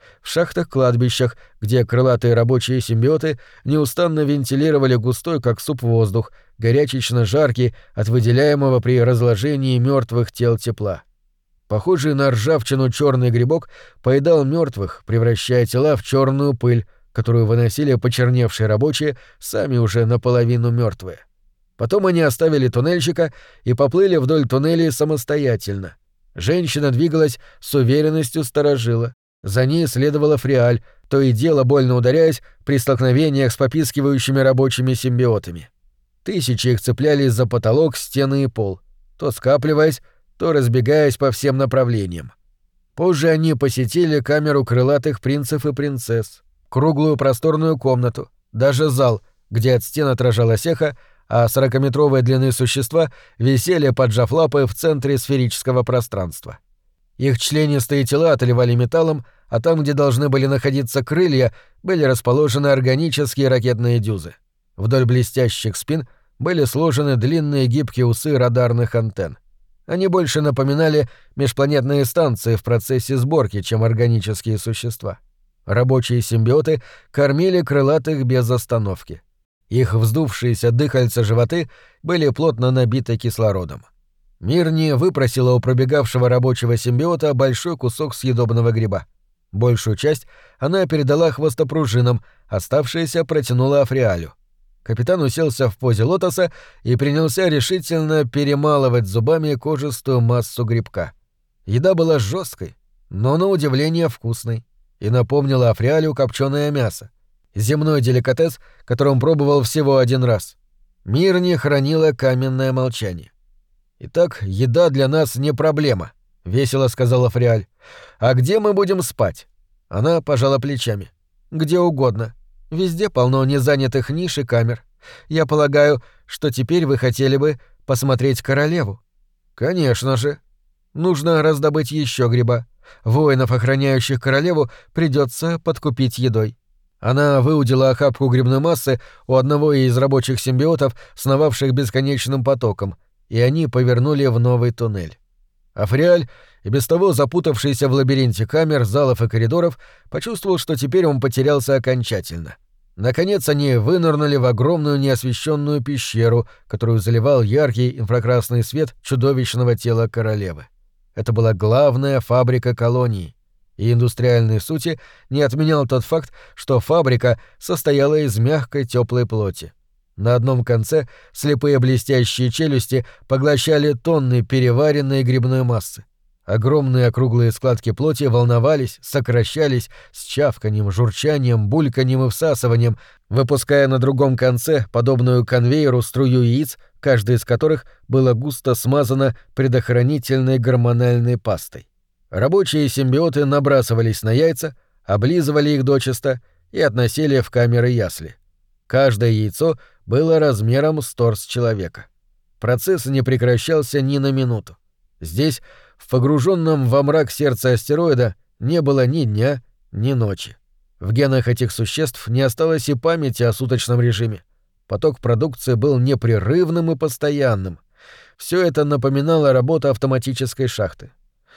в шахтах-кладбищах, где крылатые рабочие симбиоты неустанно вентилировали густой, как суп, воздух, горячечно жаркий от выделяемого при разложении мертвых тел тепла. Похожий на ржавчину черный грибок поедал мертвых, превращая тела в черную пыль, которую выносили почерневшие рабочие, сами уже наполовину мертвые. Потом они оставили туннельщика и поплыли вдоль туннелей самостоятельно. Женщина двигалась с уверенностью старожила. За ней следовала Фриаль, то и дело больно ударяясь при столкновениях с попискивающими рабочими симбиотами. Тысячи их цеплялись за потолок, стены и пол, то скапливаясь, то разбегаясь по всем направлениям. Позже они посетили камеру крылатых принцев и принцесс, круглую просторную комнату, даже зал, где от стен отражалось эхо, а 40-метровой длины существа висели, поджав лапы, в центре сферического пространства. Их членистые тела отливали металлом, а там, где должны были находиться крылья, были расположены органические ракетные дюзы. Вдоль блестящих спин были сложены длинные гибкие усы радарных антенн. Они больше напоминали межпланетные станции в процессе сборки, чем органические существа. Рабочие симбиоты кормили крылатых без остановки. Их вздувшиеся дыхальца животы были плотно набиты кислородом. Мирни выпросила у пробегавшего рабочего симбиота большой кусок съедобного гриба. Большую часть она передала хвостопружинам, оставшееся протянула Африалю. Капитан уселся в позе лотоса и принялся решительно перемалывать зубами кожистую массу грибка. Еда была жесткой, но на удивление вкусной, и напомнила Африалю копченое мясо. Земной деликатес, который он пробовал всего один раз. Мирни хранила каменное молчание. «Итак, еда для нас не проблема», — весело сказала Фриаль. «А где мы будем спать?» Она пожала плечами. «Где угодно. Везде полно незанятых ниш и камер. Я полагаю, что теперь вы хотели бы посмотреть королеву». «Конечно же. Нужно раздобыть еще гриба. Воинов, охраняющих королеву, придется подкупить едой». Она выудила охапку грибной массы у одного из рабочих симбиотов, сновавших бесконечным потоком, и они повернули в новый туннель. Африаль, и без того запутавшийся в лабиринте камер, залов и коридоров, почувствовал, что теперь он потерялся окончательно. Наконец они вынырнули в огромную неосвещенную пещеру, которую заливал яркий инфракрасный свет чудовищного тела королевы. Это была главная фабрика колонии. И индустриальной сути не отменял тот факт, что фабрика состояла из мягкой теплой плоти. На одном конце слепые блестящие челюсти поглощали тонны переваренной грибной массы. Огромные округлые складки плоти волновались, сокращались с чавканьем, журчанием, бульканьем и всасыванием, выпуская на другом конце подобную конвейеру струю яиц, каждая из которых было густо смазано предохранительной гормональной пастой. Рабочие симбиоты набрасывались на яйца, облизывали их дочисто и относили в камеры ясли. Каждое яйцо было размером с торс человека. Процесс не прекращался ни на минуту. Здесь, в погруженном во мрак сердце астероида, не было ни дня, ни ночи. В генах этих существ не осталось и памяти о суточном режиме. Поток продукции был непрерывным и постоянным. Все это напоминало работу автоматической шахты.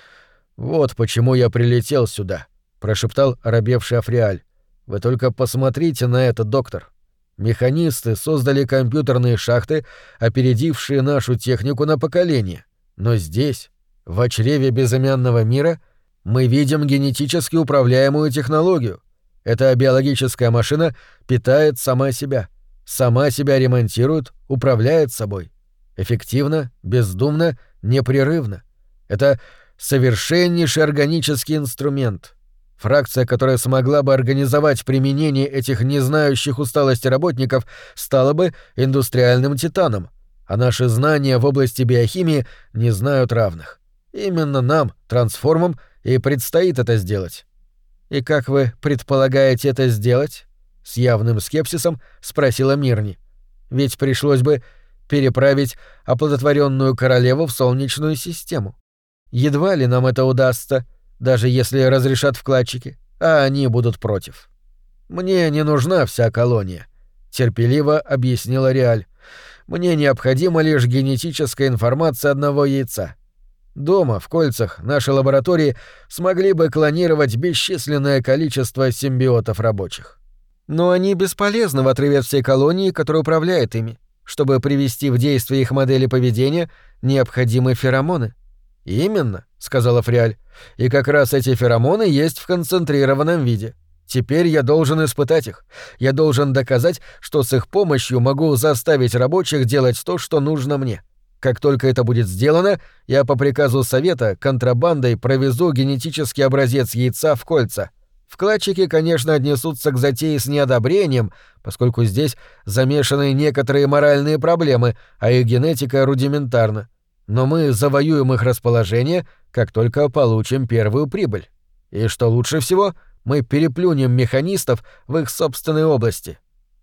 «Вот почему я прилетел сюда», — прошептал оробевший Африаль. «Вы только посмотрите на это, доктор. Механисты создали компьютерные шахты, опередившие нашу технику на поколение. Но здесь, в чреве безымянного мира, мы видим генетически управляемую технологию. Эта биологическая машина питает сама себя ремонтирует, управляет собой. Эффективно, бездумно, непрерывно. Это совершеннейший органический инструмент. Фракция, которая смогла бы организовать применение этих не знающих усталости работников, стала бы индустриальным титаном, а наши знания в области биохимии не знают равных. Именно нам, трансформам, и предстоит это сделать. «И как вы предполагаете это сделать?» — с явным скепсисом спросила Мирни. «Ведь пришлось бы переправить оплодотворенную королеву в Солнечную систему. Едва ли нам это удастся, даже если разрешат вкладчики, а они будут против». «Мне не нужна вся колония», — терпеливо объяснила Реаль. «Мне необходима лишь генетическая информация одного яйца. Дома, в кольцах, наши лаборатории смогли бы клонировать бесчисленное количество симбиотов рабочих. Но они бесполезны в отрыве от всей колонии, которая управляет ими. Чтобы привести в действие их модели поведения, необходимы феромоны. «Именно», — сказала Фриаль, — «и как раз эти феромоны есть в концентрированном виде. Теперь я должен испытать их. Я должен доказать, что с их помощью могу заставить рабочих делать то, что нужно мне. Как только это будет сделано, я по приказу Совета контрабандой провезу генетический образец яйца в кольца. Вкладчики, конечно, отнесутся к затее с неодобрением, поскольку здесь замешаны некоторые моральные проблемы, а их генетика рудиментарна. Но мы завоюем их расположение, как только получим первую прибыль. И что лучше всего, мы переплюнем механистов в их собственной области».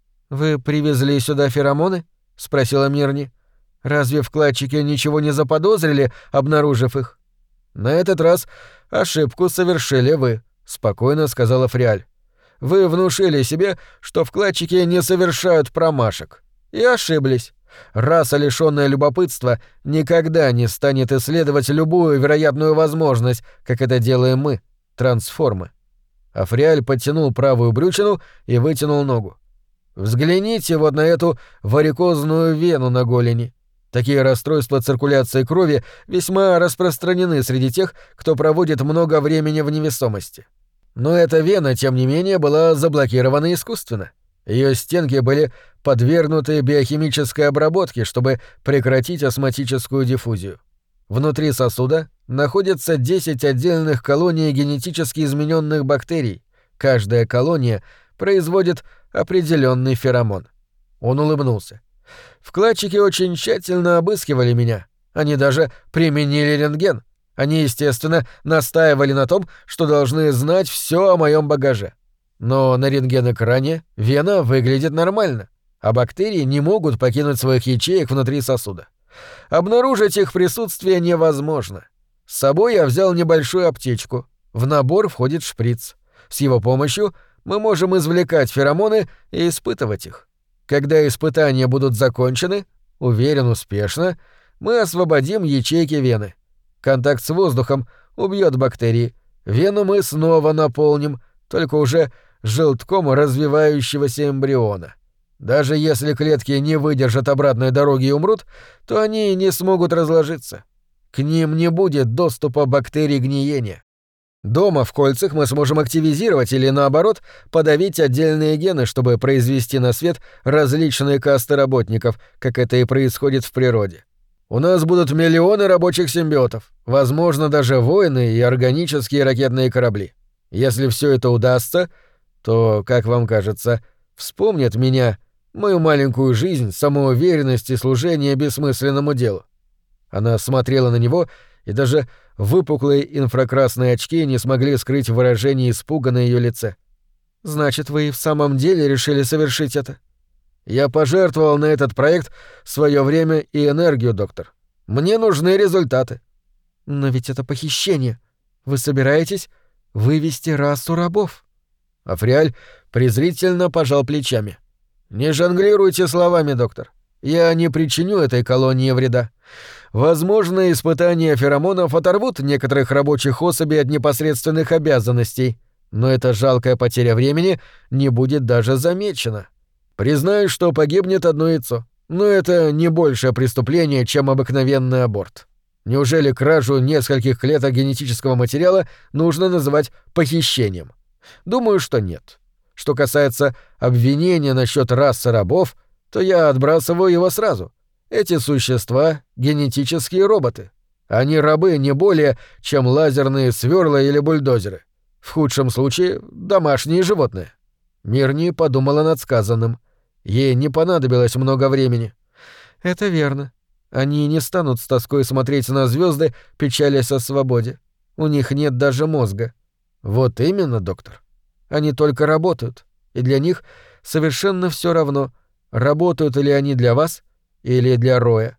«Вы привезли сюда феромоны?» — спросила Мирни. «Разве вкладчики ничего не заподозрили, обнаружив их?» «На этот раз ошибку совершили вы», — спокойно сказала Фриаль. «Вы внушили себе, что вкладчики не совершают промашек. И ошиблись. Раса, лишённая любопытства, никогда не станет исследовать любую вероятную возможность, как это делаем мы, трансформы». А Фриаль подтянул правую брючину и вытянул ногу. «Взгляните вот на эту варикозную вену на голени. Такие расстройства циркуляции крови весьма распространены среди тех, кто проводит много времени в невесомости. Но эта вена, тем не менее, была заблокирована искусственно. Ее стенки были подвергнуты биохимической обработке, чтобы прекратить астматическую диффузию. Внутри сосуда находится 10 отдельных колоний генетически измененных бактерий. Каждая колония производит определенный феромон». Он улыбнулся. «Вкладчики очень тщательно обыскивали меня. Они даже применили рентген. Они, естественно, настаивали на том, что должны знать все о моем багаже. Но на рентген-экране вена выглядит нормально, а бактерии не могут покинуть своих ячеек внутри сосуда. Обнаружить их присутствие невозможно. С собой я взял небольшую аптечку. В набор входит шприц. С его помощью мы можем извлекать феромоны и испытывать их. Когда испытания будут закончены, уверен, успешно, мы освободим ячейки вены. Контакт с воздухом убьет бактерии. Вену мы снова наполним, только уже желтком развивающегося эмбриона. Даже если клетки не выдержат обратной дороги и умрут, то они не смогут разложиться. К ним не будет доступа бактерий гниения. Дома в кольцах мы сможем активизировать или, наоборот, подавить отдельные гены, чтобы произвести на свет различные касты работников, как это и происходит в природе. У нас будут миллионы рабочих симбиотов, возможно, даже воины и органические ракетные корабли. Если все это удастся, то, как вам кажется, вспомнят меня, мою маленькую жизнь, самоуверенность и служение бессмысленному делу. Она смотрела на него, и даже выпуклые инфракрасные очки не смогли скрыть выражение испуга на ее лице. «Значит, вы и в самом деле решили совершить это?» «Я пожертвовал на этот проект свое время и энергию, доктор. Мне нужны результаты». «Но ведь это похищение. Вы собираетесь вывести расу рабов?» Африаль презрительно пожал плечами. «Не жонглируйте словами, доктор. Я не причиню этой колонии вреда. Возможно, испытания феромонов оторвут некоторых рабочих особей от непосредственных обязанностей, но эта жалкая потеря времени не будет даже замечена. Признаю, что погибнет одно яйцо, но это не большее преступление, чем обыкновенный аборт. Неужели кражу нескольких клеток генетического материала нужно называть похищением? Думаю, что нет. Что касается обвинения насчет расы рабов, то я отбрасываю его сразу. Эти существа — генетические роботы. Они рабы не более, чем лазерные свёрла или бульдозеры. В худшем случае — домашние животные. Мирни подумала над сказанным. Ей не понадобилось много времени. «Это верно. Они не станут с тоской смотреть на звезды, печалясь о свободе. У них нет даже мозга». «Вот именно, доктор. Они только работают, и для них совершенно все равно, работают ли они для вас или для Роя.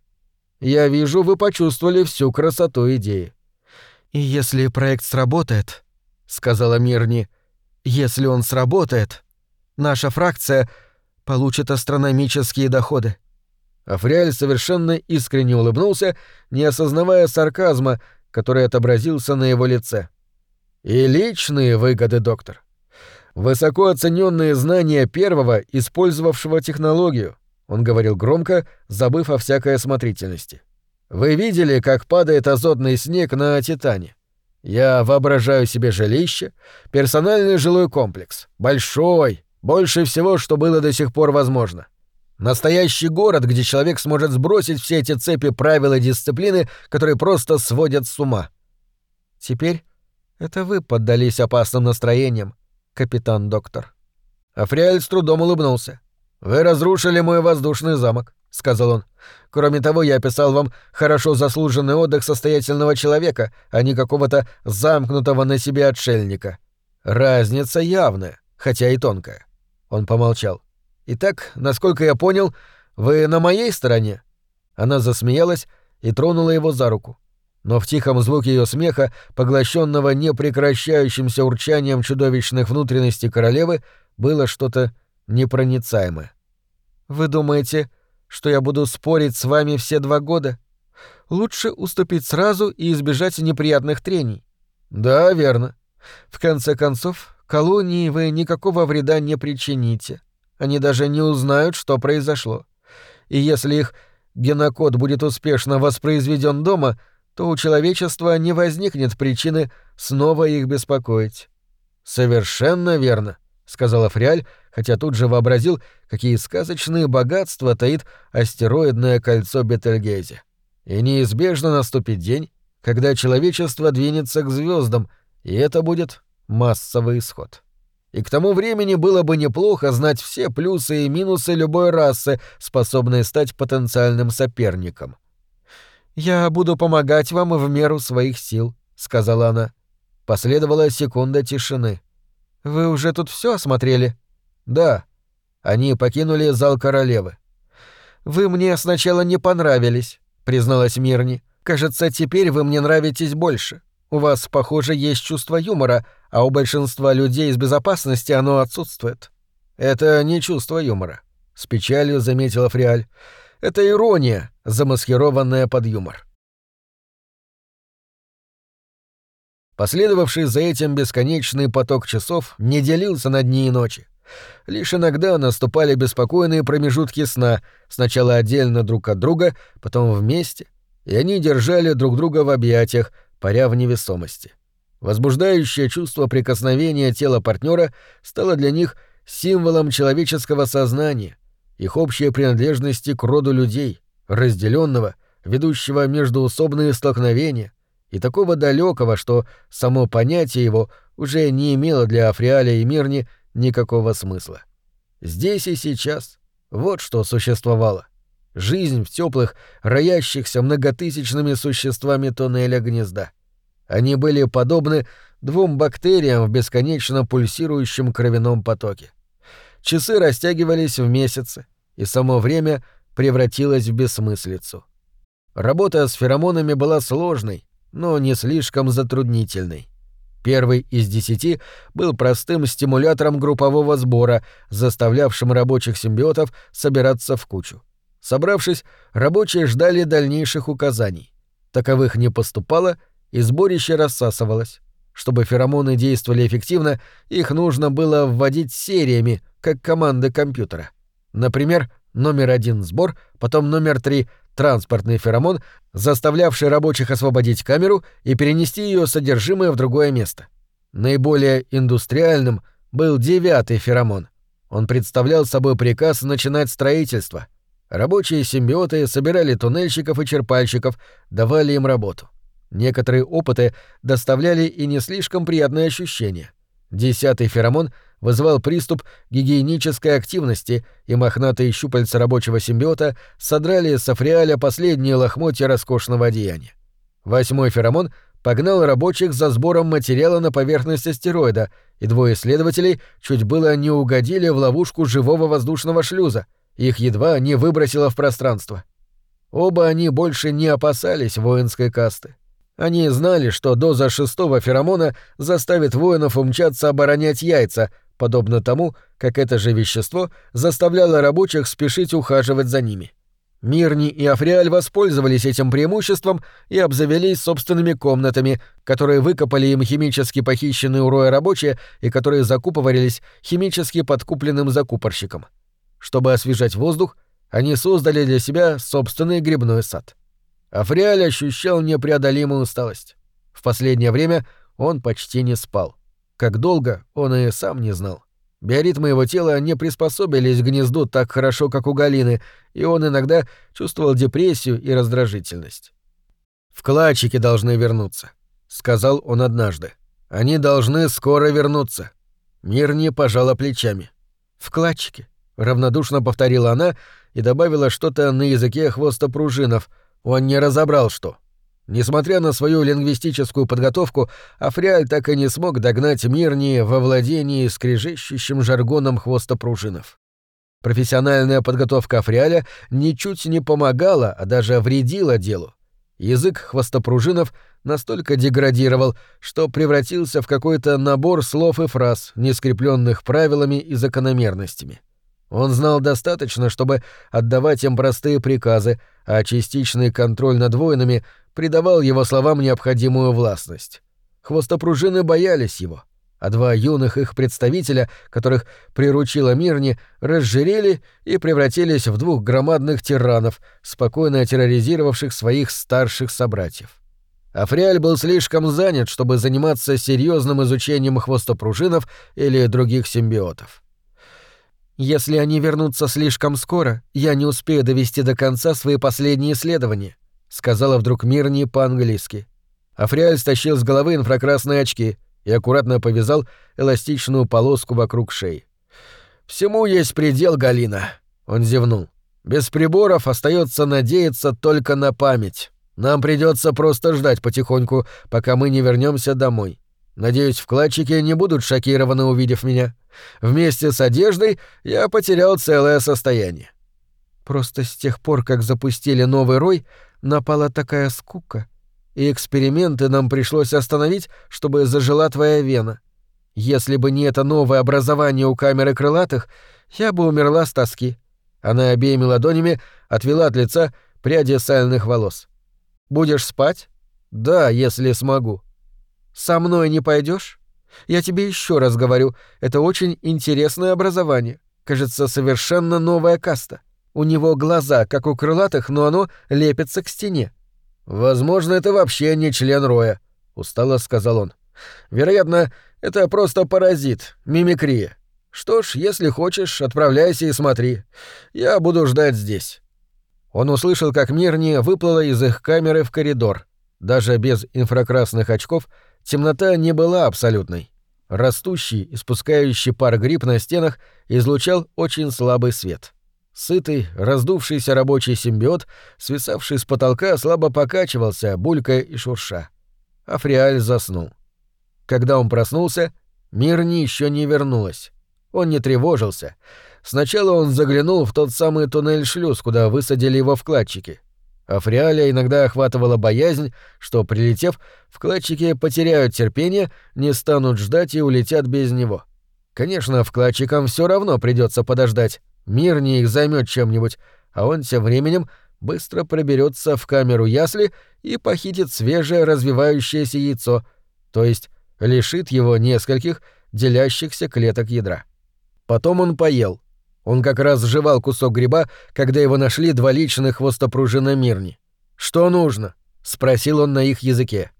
Я вижу, вы почувствовали всю красоту идеи». «И если проект сработает, — сказала Мирни, — если он сработает, наша фракция получит астрономические доходы». Африаль совершенно искренне улыбнулся, не осознавая сарказма, который отобразился на его лице. «И личные выгоды, доктор. Высоко оцененные знания первого, использовавшего технологию», — он говорил громко, забыв о всякой осмотрительности. «Вы видели, как падает азотный снег на Титане? Я воображаю себе жилище, персональный жилой комплекс, большой, больше всего, что было до сих пор возможно. Настоящий город, где человек сможет сбросить все эти цепи правил и дисциплины, которые просто сводят с ума». «Теперь это вы поддались опасным настроениям, капитан-доктор». Африаль с трудом улыбнулся. «Вы разрушили мой воздушный замок», — сказал он. «Кроме того, я описал вам хорошо заслуженный отдых состоятельного человека, а не какого-то замкнутого на себе отшельника. Разница явная, хотя и тонкая». Он помолчал. «Итак, насколько я понял, вы на моей стороне?» Она засмеялась и тронула его за руку. Но в тихом звуке ее смеха, поглощенного непрекращающимся урчанием чудовищных внутренностей королевы, было что-то непроницаемое. «Вы думаете, что я буду спорить с вами все 2 года? Лучше уступить сразу и избежать неприятных трений». «Да, верно. В конце концов, колонии вы никакого вреда не причините. Они даже не узнают, что произошло. И если их генокод будет успешно воспроизведен дома, то у человечества не возникнет причины снова их беспокоить». «Совершенно верно», — сказал Африаль, хотя тут же вообразил, какие сказочные богатства таит астероидное кольцо Бетельгейзе. «И неизбежно наступит день, когда человечество двинется к звездам, и это будет массовый исход. И к тому времени было бы неплохо знать все плюсы и минусы любой расы, способной стать потенциальным соперником». «Я буду помогать вам в меру своих сил», — сказала она. Последовала секунда тишины. «Вы уже тут все осмотрели?» «Да». Они покинули зал королевы. «Вы мне сначала не понравились», — призналась Мирни. «Кажется, теперь вы мне нравитесь больше. У вас, похоже, есть чувство юмора, а у большинства людей из безопасности оно отсутствует». «Это не чувство юмора», — с печалью заметила Фриаль. «Это ирония, замаскированная под юмор». Последовавший за этим бесконечный поток часов не делился на дни и ночи. Лишь иногда наступали беспокойные промежутки сна, сначала отдельно друг от друга, потом вместе, и они держали друг друга в объятиях, паря в невесомости. Возбуждающее чувство прикосновения тела партнера стало для них символом человеческого сознания, их общей принадлежности к роду людей, разделенного, ведущего междоусобные столкновения, и такого далекого, что само понятие его уже не имело для Африаля и Мирни никакого смысла. Здесь и сейчас вот что существовало. Жизнь в теплых, роящихся многотысячными существами тоннеля гнезда. Они были подобны 2 бактериям в бесконечно пульсирующем кровяном потоке. Часы растягивались в месяцы, и само время превратилось в бессмыслицу. Работа с феромонами была сложной, но не слишком затруднительной. Первый из 10 был простым стимулятором группового сбора, заставлявшим рабочих симбиотов собираться в кучу. Собравшись, рабочие ждали дальнейших указаний. Таковых не поступало, и сборище рассасывалось. Чтобы феромоны действовали эффективно, их нужно было вводить сериями, как команды компьютера. Например, номер 1 — сбор, потом номер 3 — транспортный феромон, заставлявший рабочих освободить камеру и перенести ее содержимое в другое место. Наиболее индустриальным был 9-й феромон. Он представлял собой приказ начинать строительство. Рабочие симбиоты собирали туннельщиков и черпальщиков, давали им работу. Некоторые опыты доставляли и не слишком приятные ощущения. 10-й феромон вызывал приступ гигиенической активности, и мохнатые щупальца рабочего симбиота содрали с Африаля последние лохмотья роскошного одеяния. 8-й феромон погнал рабочих за сбором материала на поверхность астероида, и 2 исследователей чуть было не угодили в ловушку живого воздушного шлюза, их едва не выбросило в пространство. Оба они больше не опасались воинской касты. Они знали, что доза 6-го феромона заставит воинов умчаться оборонять яйца, подобно тому, как это же вещество заставляло рабочих спешить ухаживать за ними. Мирни и Африаль воспользовались этим преимуществом и обзавелись собственными комнатами, которые выкопали им химически похищенные у Роя рабочие и которые закупорились химически подкупленным закупорщиком. Чтобы освежать воздух, они создали для себя собственный грибной сад. Африаль ощущал непреодолимую усталость. В последнее время он почти не спал. Как долго, он и сам не знал. Биоритмы его тела не приспособились к гнезду так хорошо, как у Галины, и он иногда чувствовал депрессию и раздражительность. «Вкладчики должны вернуться», — сказал он однажды. «Они должны скоро вернуться». Мирни пожала плечами. «Вкладчики», — равнодушно повторила она и добавила что-то на языке хвостопружинов. Он не разобрал, что. Несмотря на свою лингвистическую подготовку, Африаль так и не смог догнать Мирни во владении скрежещущим жаргоном хвостопружинов. Профессиональная подготовка Африаля ничуть не помогала, а даже вредила делу. Язык хвостопружинов настолько деградировал, что превратился в какой-то набор слов и фраз, не скрепленных правилами и закономерностями. Он знал достаточно, чтобы отдавать им простые приказы, а частичный контроль над воинами придавал его словам необходимую властность. Хвостопружины боялись его, а два юных их представителя, которых приручила Мирни, разжирели и превратились в двух громадных тиранов, спокойно терроризировавших своих старших собратьев. Африаль был слишком занят, чтобы заниматься серьезным изучением хвостопружинов или других симбиотов. «Если они вернутся слишком скоро, я не успею довести до конца свои последние исследования», — сказала вдруг Мирни по-английски. Африаль стащил с головы инфракрасные очки и аккуратно повязал эластичную полоску вокруг шеи. «Всему есть предел, Галина», — он зевнул. «Без приборов остается надеяться только на память. Нам придется просто ждать потихоньку, пока мы не вернемся домой. Надеюсь, вкладчики не будут шокированы, увидев меня. Вместе с одеждой я потерял целое состояние». «Просто с тех пор, как запустили новый рой, напала такая скука, и эксперименты нам пришлось остановить, чтобы зажила твоя вена. Если бы не это новое образование у камеры крылатых, я бы умерла с тоски». Она обеими ладонями отвела от лица пряди сальных волос. «Будешь спать?» «Да, если смогу». «Со мной не пойдешь? Я тебе еще раз говорю, это очень интересное образование. Кажется, совершенно новая каста. У него глаза, как у крылатых, но оно лепится к стене». «Возможно, это вообще не член роя», — устало сказал он. «Вероятно, это просто паразит, мимикрия. Что ж, если хочешь, отправляйся и смотри. Я буду ждать здесь». Он услышал, как Мирни выплыла из их камеры в коридор. Даже без инфракрасных очков темнота не была абсолютной. Растущий, испускающий пар гриб на стенах излучал очень слабый свет. Сытый, раздувшийся рабочий симбиот, свисавший с потолка, слабо покачивался, булькая и шурша. Африаль заснул. Когда он проснулся, Мирни еще не вернулась. Он не тревожился. Сначала он заглянул в тот самый туннель-шлюз, куда высадили его вкладчики. Африаля иногда охватывала боязнь, что, прилетев, вкладчики потеряют терпение, не станут ждать и улетят без него. Конечно, вкладчикам все равно придется подождать. Мирни их займет чем-нибудь, а он тем временем быстро проберется в камеру ясли и похитит свежее развивающееся яйцо, то есть лишит его нескольких делящихся клеток ядра. Потом он поел. Он как раз жевал кусок гриба, когда его нашли два личных хвостопружина Мирни. «Что нужно?» — спросил он на их языке.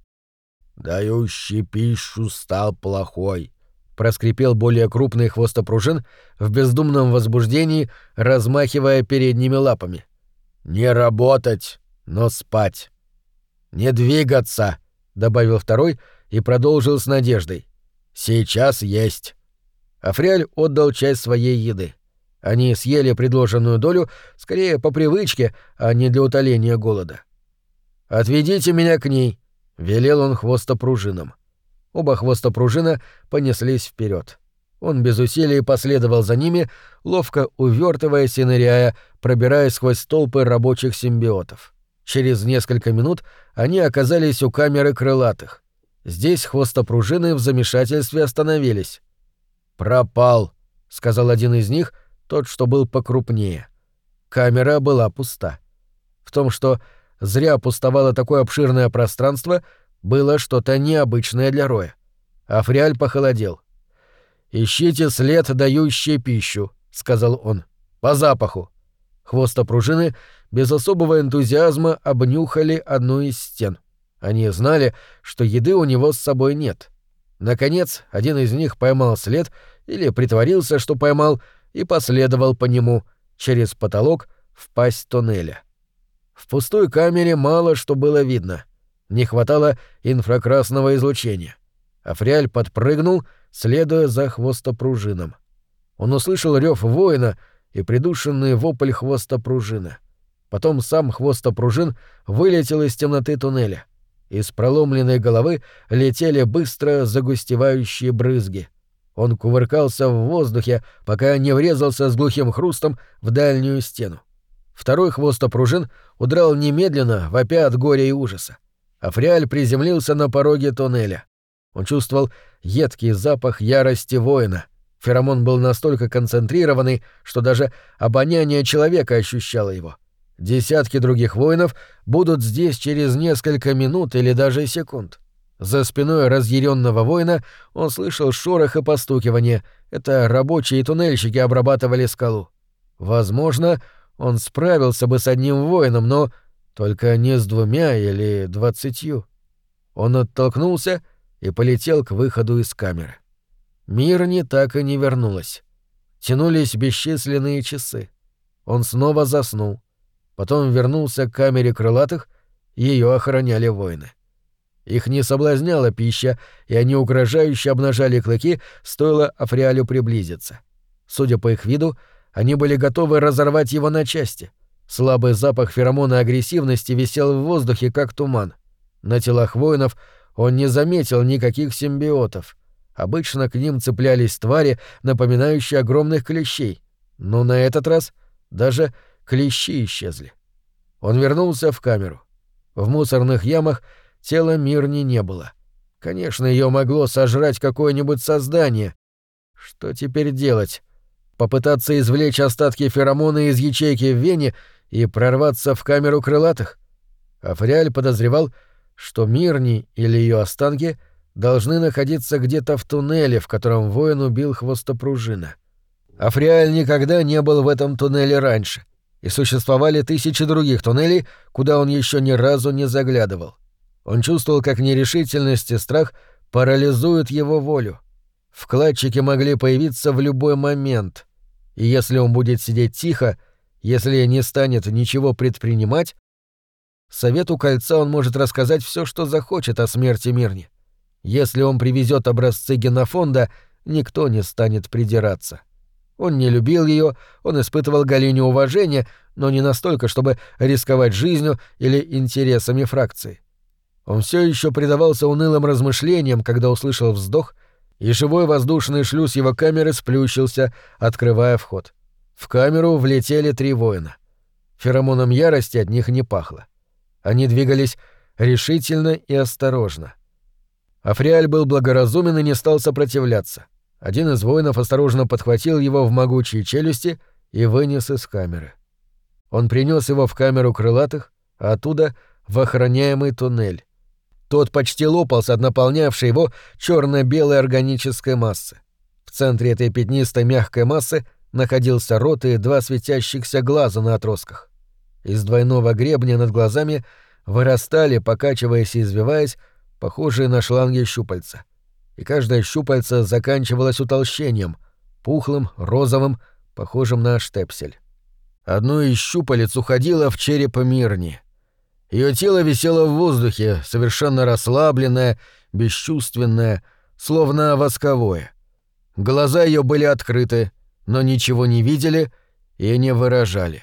«Дающий пищу стал плохой», — проскрипел более крупный хвостопружин в бездумном возбуждении, размахивая передними лапами. «Не работать, но спать». «Не двигаться», — добавил второй и продолжил с надеждой. «Сейчас есть». Африаль отдал часть своей еды. Они съели предложенную долю скорее по привычке, а не для утоления голода. «Отведите меня к ней», — велел он хвостопружинам. Оба хвостопружина понеслись вперед. Он без усилий последовал за ними, ловко увертываясь и ныряя, пробираясь сквозь толпы рабочих симбиотов. Через несколько минут они оказались у камеры крылатых. Здесь хвостопружины в замешательстве остановились. «Пропал», — сказал один из них, тот, что был покрупнее. Камера была пуста. В том, что зря пустовало такое обширное пространство, было что-то необычное для Роя. Африаль похолодел. «Ищите след, дающий пищу», — сказал он. «По запаху». Хвостопружины без особого энтузиазма обнюхали одну из стен. Они знали, что еды у него с собой нет. Наконец, один из них поймал след или притворился, что поймал, и последовал по нему через потолок в пасть туннеля. В пустой камере мало что было видно. Не хватало инфракрасного излучения. Африаль подпрыгнул, следуя за хвостопружином. Он услышал рев воина и придушенный вопль хвостопружина. Потом сам хвостопружин вылетел из темноты туннеля. Из проломленной головы летели быстро загустевающие брызги. Он кувыркался в воздухе, пока не врезался с глухим хрустом в дальнюю стену. Второй хвостопружин удрал немедленно, вопя от горя и ужаса. Африаль приземлился на пороге туннеля. Он чувствовал едкий запах ярости воина. Феромон был настолько концентрированный, что даже обоняние человека ощущало его. Десятки других воинов будут здесь через несколько минут или даже секунд. За спиной разъяренного воина он слышал шорох и постукивание. Это рабочие и туннельщики обрабатывали скалу. Возможно, он справился бы с одним воином, но только не с 2 или 20. Он оттолкнулся и полетел к выходу из камеры. Мирни так и не вернулась. Тянулись бесчисленные часы. Он снова заснул. Потом вернулся к камере крылатых, ее охраняли воины. Их не соблазняла пища, и они угрожающе обнажали клыки, стоило Африалю приблизиться. Судя по их виду, они были готовы разорвать его на части. Слабый запах феромона агрессивности висел в воздухе, как туман. На телах воинов он не заметил никаких симбиотов. Обычно к ним цеплялись твари, напоминающие огромных клещей. Но на этот раз даже клещи исчезли. Он вернулся в камеру. В мусорных ямах тела Мирни не было. Конечно, ее могло сожрать какое-нибудь создание. Что теперь делать? Попытаться извлечь остатки феромона из ячейки в вене и прорваться в камеру крылатых? Африаль подозревал, что Мирни или ее останки должны находиться где-то в туннеле, в котором воин убил хвостопружина. Африаль никогда не был в этом туннеле раньше, и существовали тысячи других туннелей, куда он еще ни разу не заглядывал. Он чувствовал, как нерешительность и страх парализуют его волю. Вкладчики могли появиться в любой момент, и если он будет сидеть тихо, если не станет ничего предпринимать, Совету Кольца он может рассказать все, что захочет о смерти Мирни. Если он привезет образцы генофонда, никто не станет придираться. Он не любил ее, он испытывал Галине уважение, но не настолько, чтобы рисковать жизнью или интересами фракции. Он все еще предавался унылым размышлениям, когда услышал вздох, и живой воздушный шлюз его камеры сплющился, открывая вход. В камеру влетели 3 воина. Феромоном ярости от них не пахло. Они двигались решительно и осторожно. Африаль был благоразумен и не стал сопротивляться. Один из воинов осторожно подхватил его в могучие челюсти и вынес из камеры. Он принес его в камеру крылатых, а оттуда — в охраняемый туннель. Тот почти лопался от наполнявшей его черно-белой органической массы. В центре этой пятнистой мягкой массы находился рот и 2 светящихся глаза на отростках. Из двойного гребня над глазами вырастали, покачиваясь и извиваясь, похожие на шланги щупальца. И каждое щупальце заканчивалось утолщением, пухлым, розовым, похожим на штепсель. Одно из щупалец уходило в череп Мирни. Ее тело висело в воздухе, совершенно расслабленное, бесчувственное, словно восковое. Глаза ее были открыты, но ничего не видели и не выражали.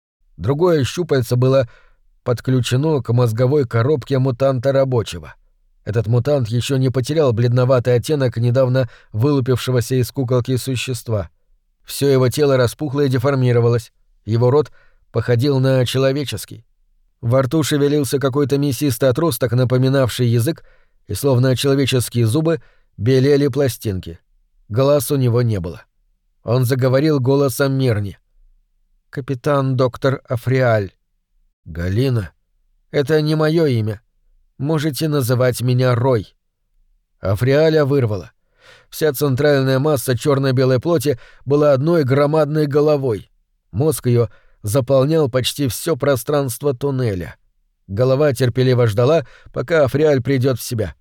Другое щупальце было подключено к мозговой коробке мутанта рабочего. Этот мутант еще не потерял бледноватый оттенок недавно вылупившегося из куколки существа. Все его тело распухло и деформировалось, его рот походил на человеческий. Во рту шевелился какой-то мясистый отросток, напоминавший язык, и словно человеческие зубы белели пластинки. Глаз у него не было. Он заговорил голосом Мирни. «Капитан доктор Африаль, «Галина, это не мое имя. Можете называть меня Рой». Африаля вырвало. Вся центральная масса черно-белой плоти была одной громадной головой. Мозг ее заполнял почти все пространство туннеля. Голова терпеливо ждала, пока Африаль придет в себя.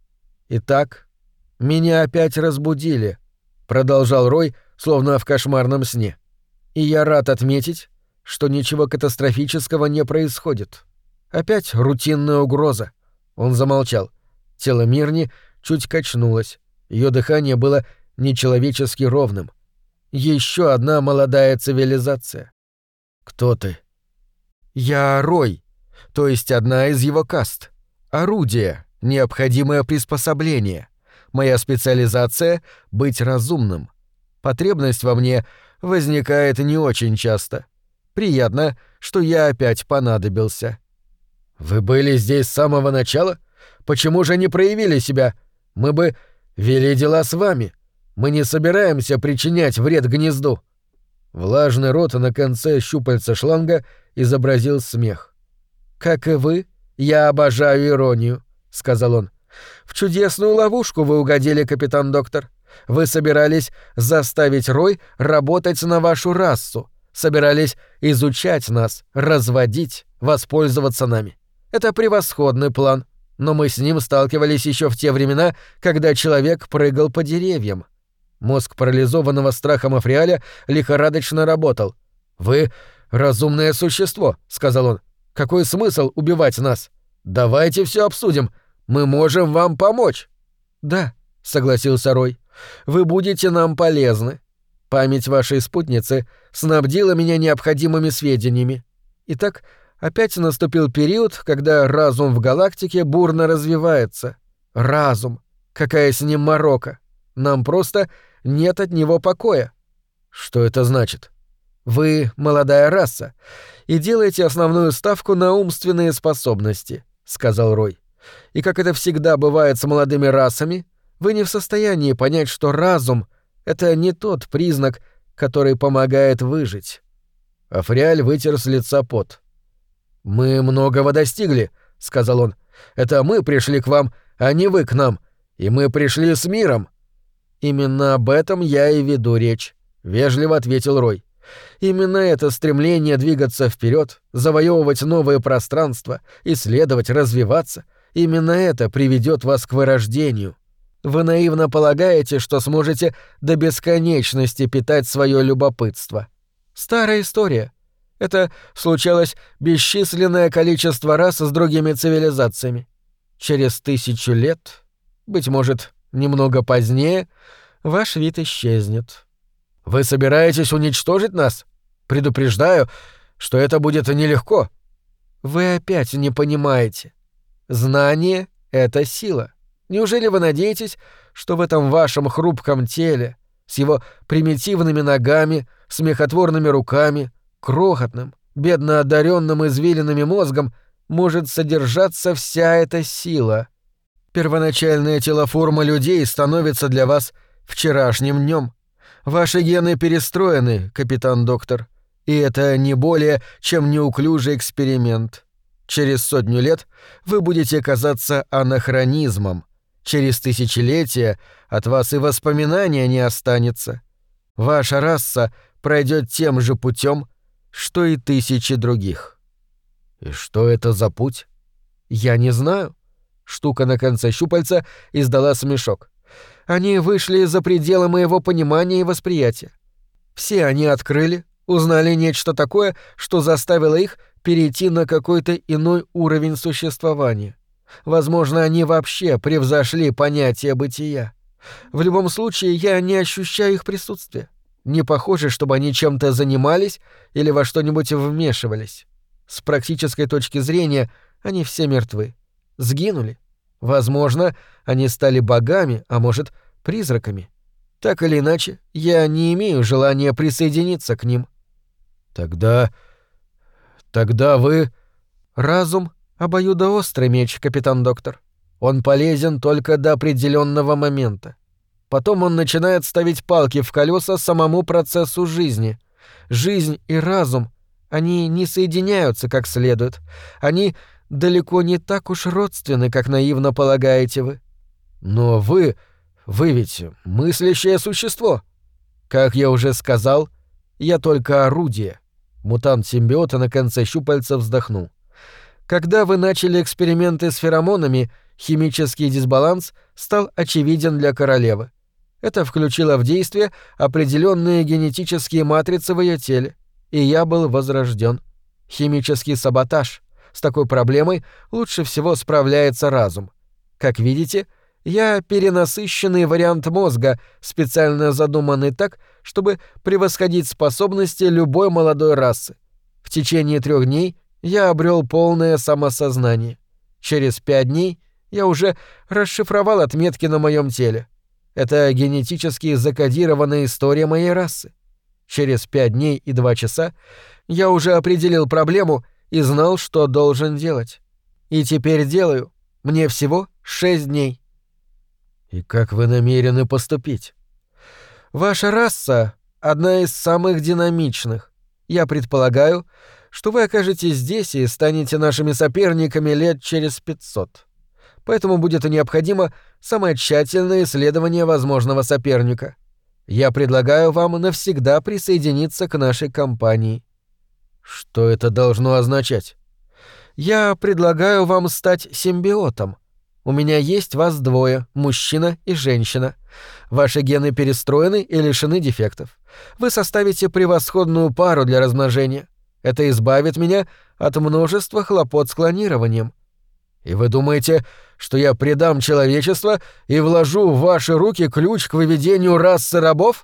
«Итак, меня опять разбудили», — продолжал Рой, словно в кошмарном сне. «И я рад отметить, что ничего катастрофического не происходит. Опять рутинная угроза». Он замолчал. Тело Мирни чуть качнулось. Ее дыхание было нечеловечески ровным. Еще одна молодая цивилизация. «Кто ты?» «Я Рой, то есть одна из его каст. Орудие, необходимое приспособление. Моя специализация — быть разумным. Потребность во мне возникает не очень часто. Приятно, что я опять понадобился». «Вы были здесь с самого начала? Почему же не проявили себя? Мы бы вели дела с вами. Мы не собираемся причинять вред гнезду». Влажный рот на конце щупальца шланга изобразил смех. «Как и вы, я обожаю иронию», — сказал он. «В чудесную ловушку вы угодили, капитан Доктор. Вы собирались заставить Рой работать на вашу расу, собирались изучать нас, разводить, воспользоваться нами. Это превосходный план, но мы с ним сталкивались еще в те времена, когда человек прыгал по деревьям». Мозг парализованного страхом Африаля лихорадочно работал. «Вы — разумное существо», — сказал он. «Какой смысл убивать нас? Давайте все обсудим. Мы можем вам помочь». «Да», — согласился Рой. «Вы будете нам полезны. Память вашей спутницы снабдила меня необходимыми сведениями. Итак, опять наступил период, когда разум в галактике бурно развивается. Разум. Какая с ним морока. Нам просто нет от него покоя». «Что это значит?» «Вы молодая раса и делаете основную ставку на умственные способности», — сказал Рой. «И как это всегда бывает с молодыми расами, вы не в состоянии понять, что разум — это не тот признак, который помогает выжить». Африаль вытер с лица пот. «Мы многого достигли», — сказал он. «Это мы пришли к вам, а не вы к нам. И мы пришли с миром». «Именно об этом я и веду речь», — вежливо ответил Рой. «Именно это стремление двигаться вперед, завоевывать новые пространства, исследовать, развиваться, именно это приведет вас к вырождению. Вы наивно полагаете, что сможете до бесконечности питать свое любопытство. Старая история. Это случалось бесчисленное количество раз с другими цивилизациями. Через 1000 лет, быть может, немного позднее, ваш вид исчезнет». «Вы собираетесь уничтожить нас? Предупреждаю, что это будет нелегко». «Вы опять не понимаете. Знание — это сила. Неужели вы надеетесь, что в этом вашем хрупком теле, с его примитивными ногами, смехотворными руками, крохотным, бедно одаренным извилинами мозгом может содержаться вся эта сила? Первоначальная телоформа людей становится для вас вчерашним днем. Ваши гены перестроены, капитан Доктор, и это не более, чем неуклюжий эксперимент. Через 100 лет вы будете казаться анахронизмом. Через тысячелетия от вас и воспоминания не останется. Ваша раса пройдет тем же путем, что и тысячи других». «И что это за путь?» «Я не знаю». Штука на конце щупальца издала смешок. «Они вышли за пределы моего понимания и восприятия. Все они открыли, узнали нечто такое, что заставило их перейти на какой-то иной уровень существования. Возможно, они вообще превзошли понятие бытия. В любом случае, я не ощущаю их присутствия. Не похоже, чтобы они чем-то занимались или во что-нибудь вмешивались. С практической точки зрения, они все мертвы. Сгинули. Возможно, они стали богами, а может, призраками. Так или иначе, я не имею желания присоединиться к ним». Тогда вы...» «Разум — обоюдоострый меч, капитан Доктор. Он полезен только до определенного момента. Потом он начинает ставить палки в колеса самому процессу жизни. Жизнь и разум Они не соединяются как следует. Они далеко не так уж родственны, как наивно полагаете вы. Но вы ведь мыслящее существо. Как я уже сказал, я только орудие. Мутант симбиота на конце щупальца вздохнул. Когда вы начали эксперименты с феромонами, химический дисбаланс стал очевиден для королевы. Это включило в действие определенные генетические матрицы в ее теле, и я был возрожден. Химический саботаж. С такой проблемой лучше всего справляется разум. Как видите, я перенасыщенный вариант мозга, специально задуманный так, чтобы превосходить способности любой молодой расы. В течение 3 дней я обрел полное самосознание. Через 5 дней я уже расшифровал отметки на моем теле. Это генетически закодированная история моей расы. Через 5 дней и 2 часа я уже определил проблему и знал, что должен делать. И теперь делаю. Мне всего 6 дней. И как вы намерены поступить? Ваша раса — одна из самых динамичных. Я предполагаю, что вы окажетесь здесь и станете нашими соперниками лет через 500. Поэтому будет необходимо самое тщательное исследование возможного соперника. Я предлагаю вам навсегда присоединиться к нашей компании. Что это должно означать? Я предлагаю вам стать симбиотом. У меня есть вас 2, мужчина и женщина. Ваши гены перестроены и лишены дефектов. Вы составите превосходную пару для размножения. Это избавит меня от множества хлопот с клонированием. И вы думаете, что я предам человечество и вложу в ваши руки ключ к выведению расы рабов?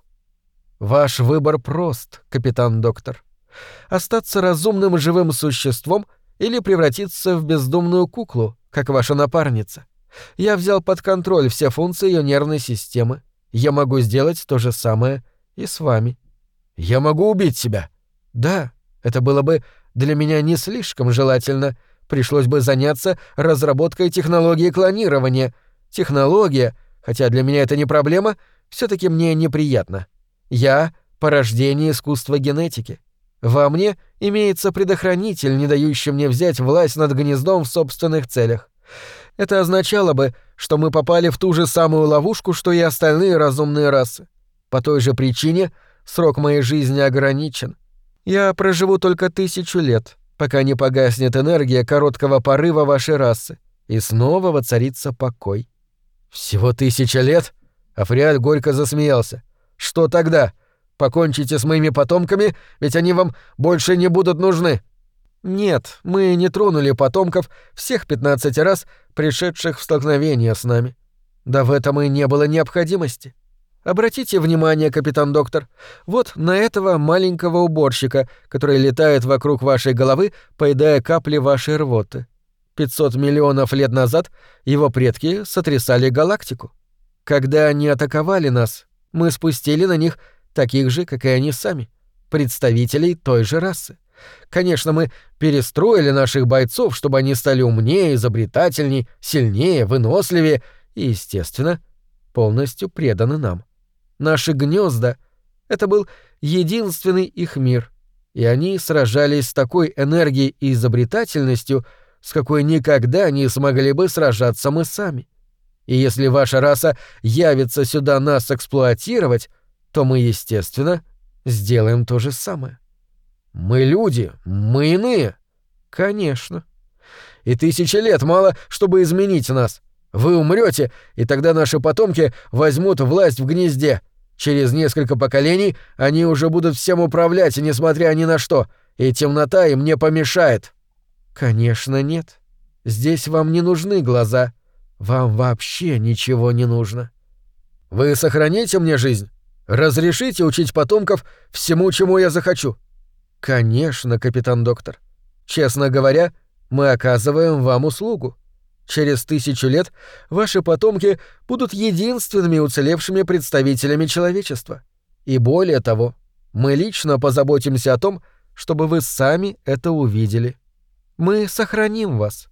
Ваш выбор прост, капитан-доктор. Остаться разумным живым существом или превратиться в бездумную куклу, как ваша напарница. Я взял под контроль все функции ее нервной системы. Я могу сделать то же самое и с вами. Я могу убить себя? Да, это было бы для меня не слишком желательно. Пришлось бы заняться разработкой технологии клонирования. Технология, хотя для меня это не проблема, все-таки мне неприятно. Я — порождение искусства генетики. Во мне имеется предохранитель, не дающий мне взять власть над гнездом в собственных целях. Это означало бы, что мы попали в ту же самую ловушку, что и остальные разумные расы. По той же причине срок моей жизни ограничен. Я проживу только 1000 лет, пока не погаснет энергия короткого порыва вашей расы, и снова воцарится покой. Всего 1000 лет? Африаль горько засмеялся. Что тогда? Покончите с моими потомками, ведь они вам больше не будут нужны. Нет, мы не тронули потомков всех 15 раз, пришедших в столкновение с нами. Да в этом и не было необходимости. Обратите внимание, капитан-доктор, вот на этого маленького уборщика, который летает вокруг вашей головы, поедая капли вашей рвоты. 500 миллионов лет назад его предки сотрясали галактику. Когда они атаковали нас, мы спустили на них таких же, как и они сами, представителей той же расы. Конечно, мы перестроили наших бойцов, чтобы они стали умнее, изобретательней, сильнее, выносливее и, естественно, полностью преданы нам. Наши гнезда — это был единственный их мир, и они сражались с такой энергией и изобретательностью, с какой никогда не смогли бы сражаться мы сами. И если ваша раса явится сюда нас эксплуатировать, то мы, естественно, сделаем то же самое. Мы люди, мы иные. Конечно. И 1000 лет мало, чтобы изменить нас. Вы умрете, и тогда наши потомки возьмут власть в гнезде. Через несколько поколений они уже будут всем управлять, несмотря ни на что, и темнота им не помешает. Конечно, нет. Здесь вам не нужны глаза. Вам вообще ничего не нужно. Вы сохраните мне жизнь? Разрешите учить потомков всему, чему я захочу? Конечно, капитан-доктор. Честно говоря, мы оказываем вам услугу. Через 1000 лет ваши потомки будут единственными уцелевшими представителями человечества. И более того, мы лично позаботимся о том, чтобы вы сами это увидели. Мы сохраним вас.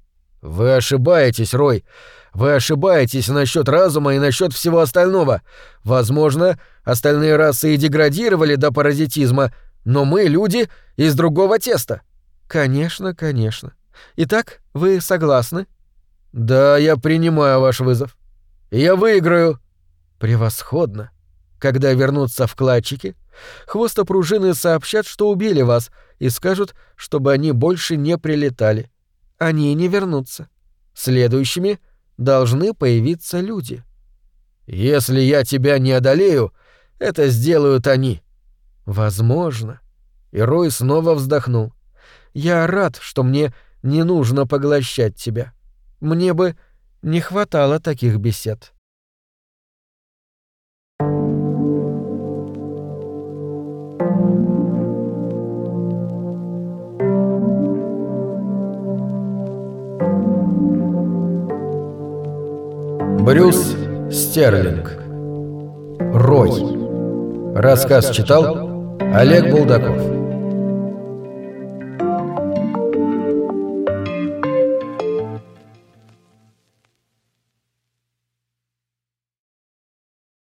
Вы ошибаетесь, Рой. Вы ошибаетесь насчет разума и насчет всего остального. Возможно, остальные расы и деградировали до паразитизма, Но мы люди из другого теста». «Конечно, конечно. Итак, вы согласны?» «Да, я принимаю ваш вызов. Я выиграю». «Превосходно. Когда вернутся вкладчики, хвостопружины сообщат, что убили вас, и скажут, чтобы они больше не прилетали. Они не вернутся. Следующими должны появиться люди». «Если я тебя не одолею, это сделают они». «Возможно». И Рой снова вздохнул. «Я рад, что мне не нужно поглощать тебя. Мне бы не хватало таких бесед». Брюс Стерлинг. Рой. Рассказ читал Олег Булдаков.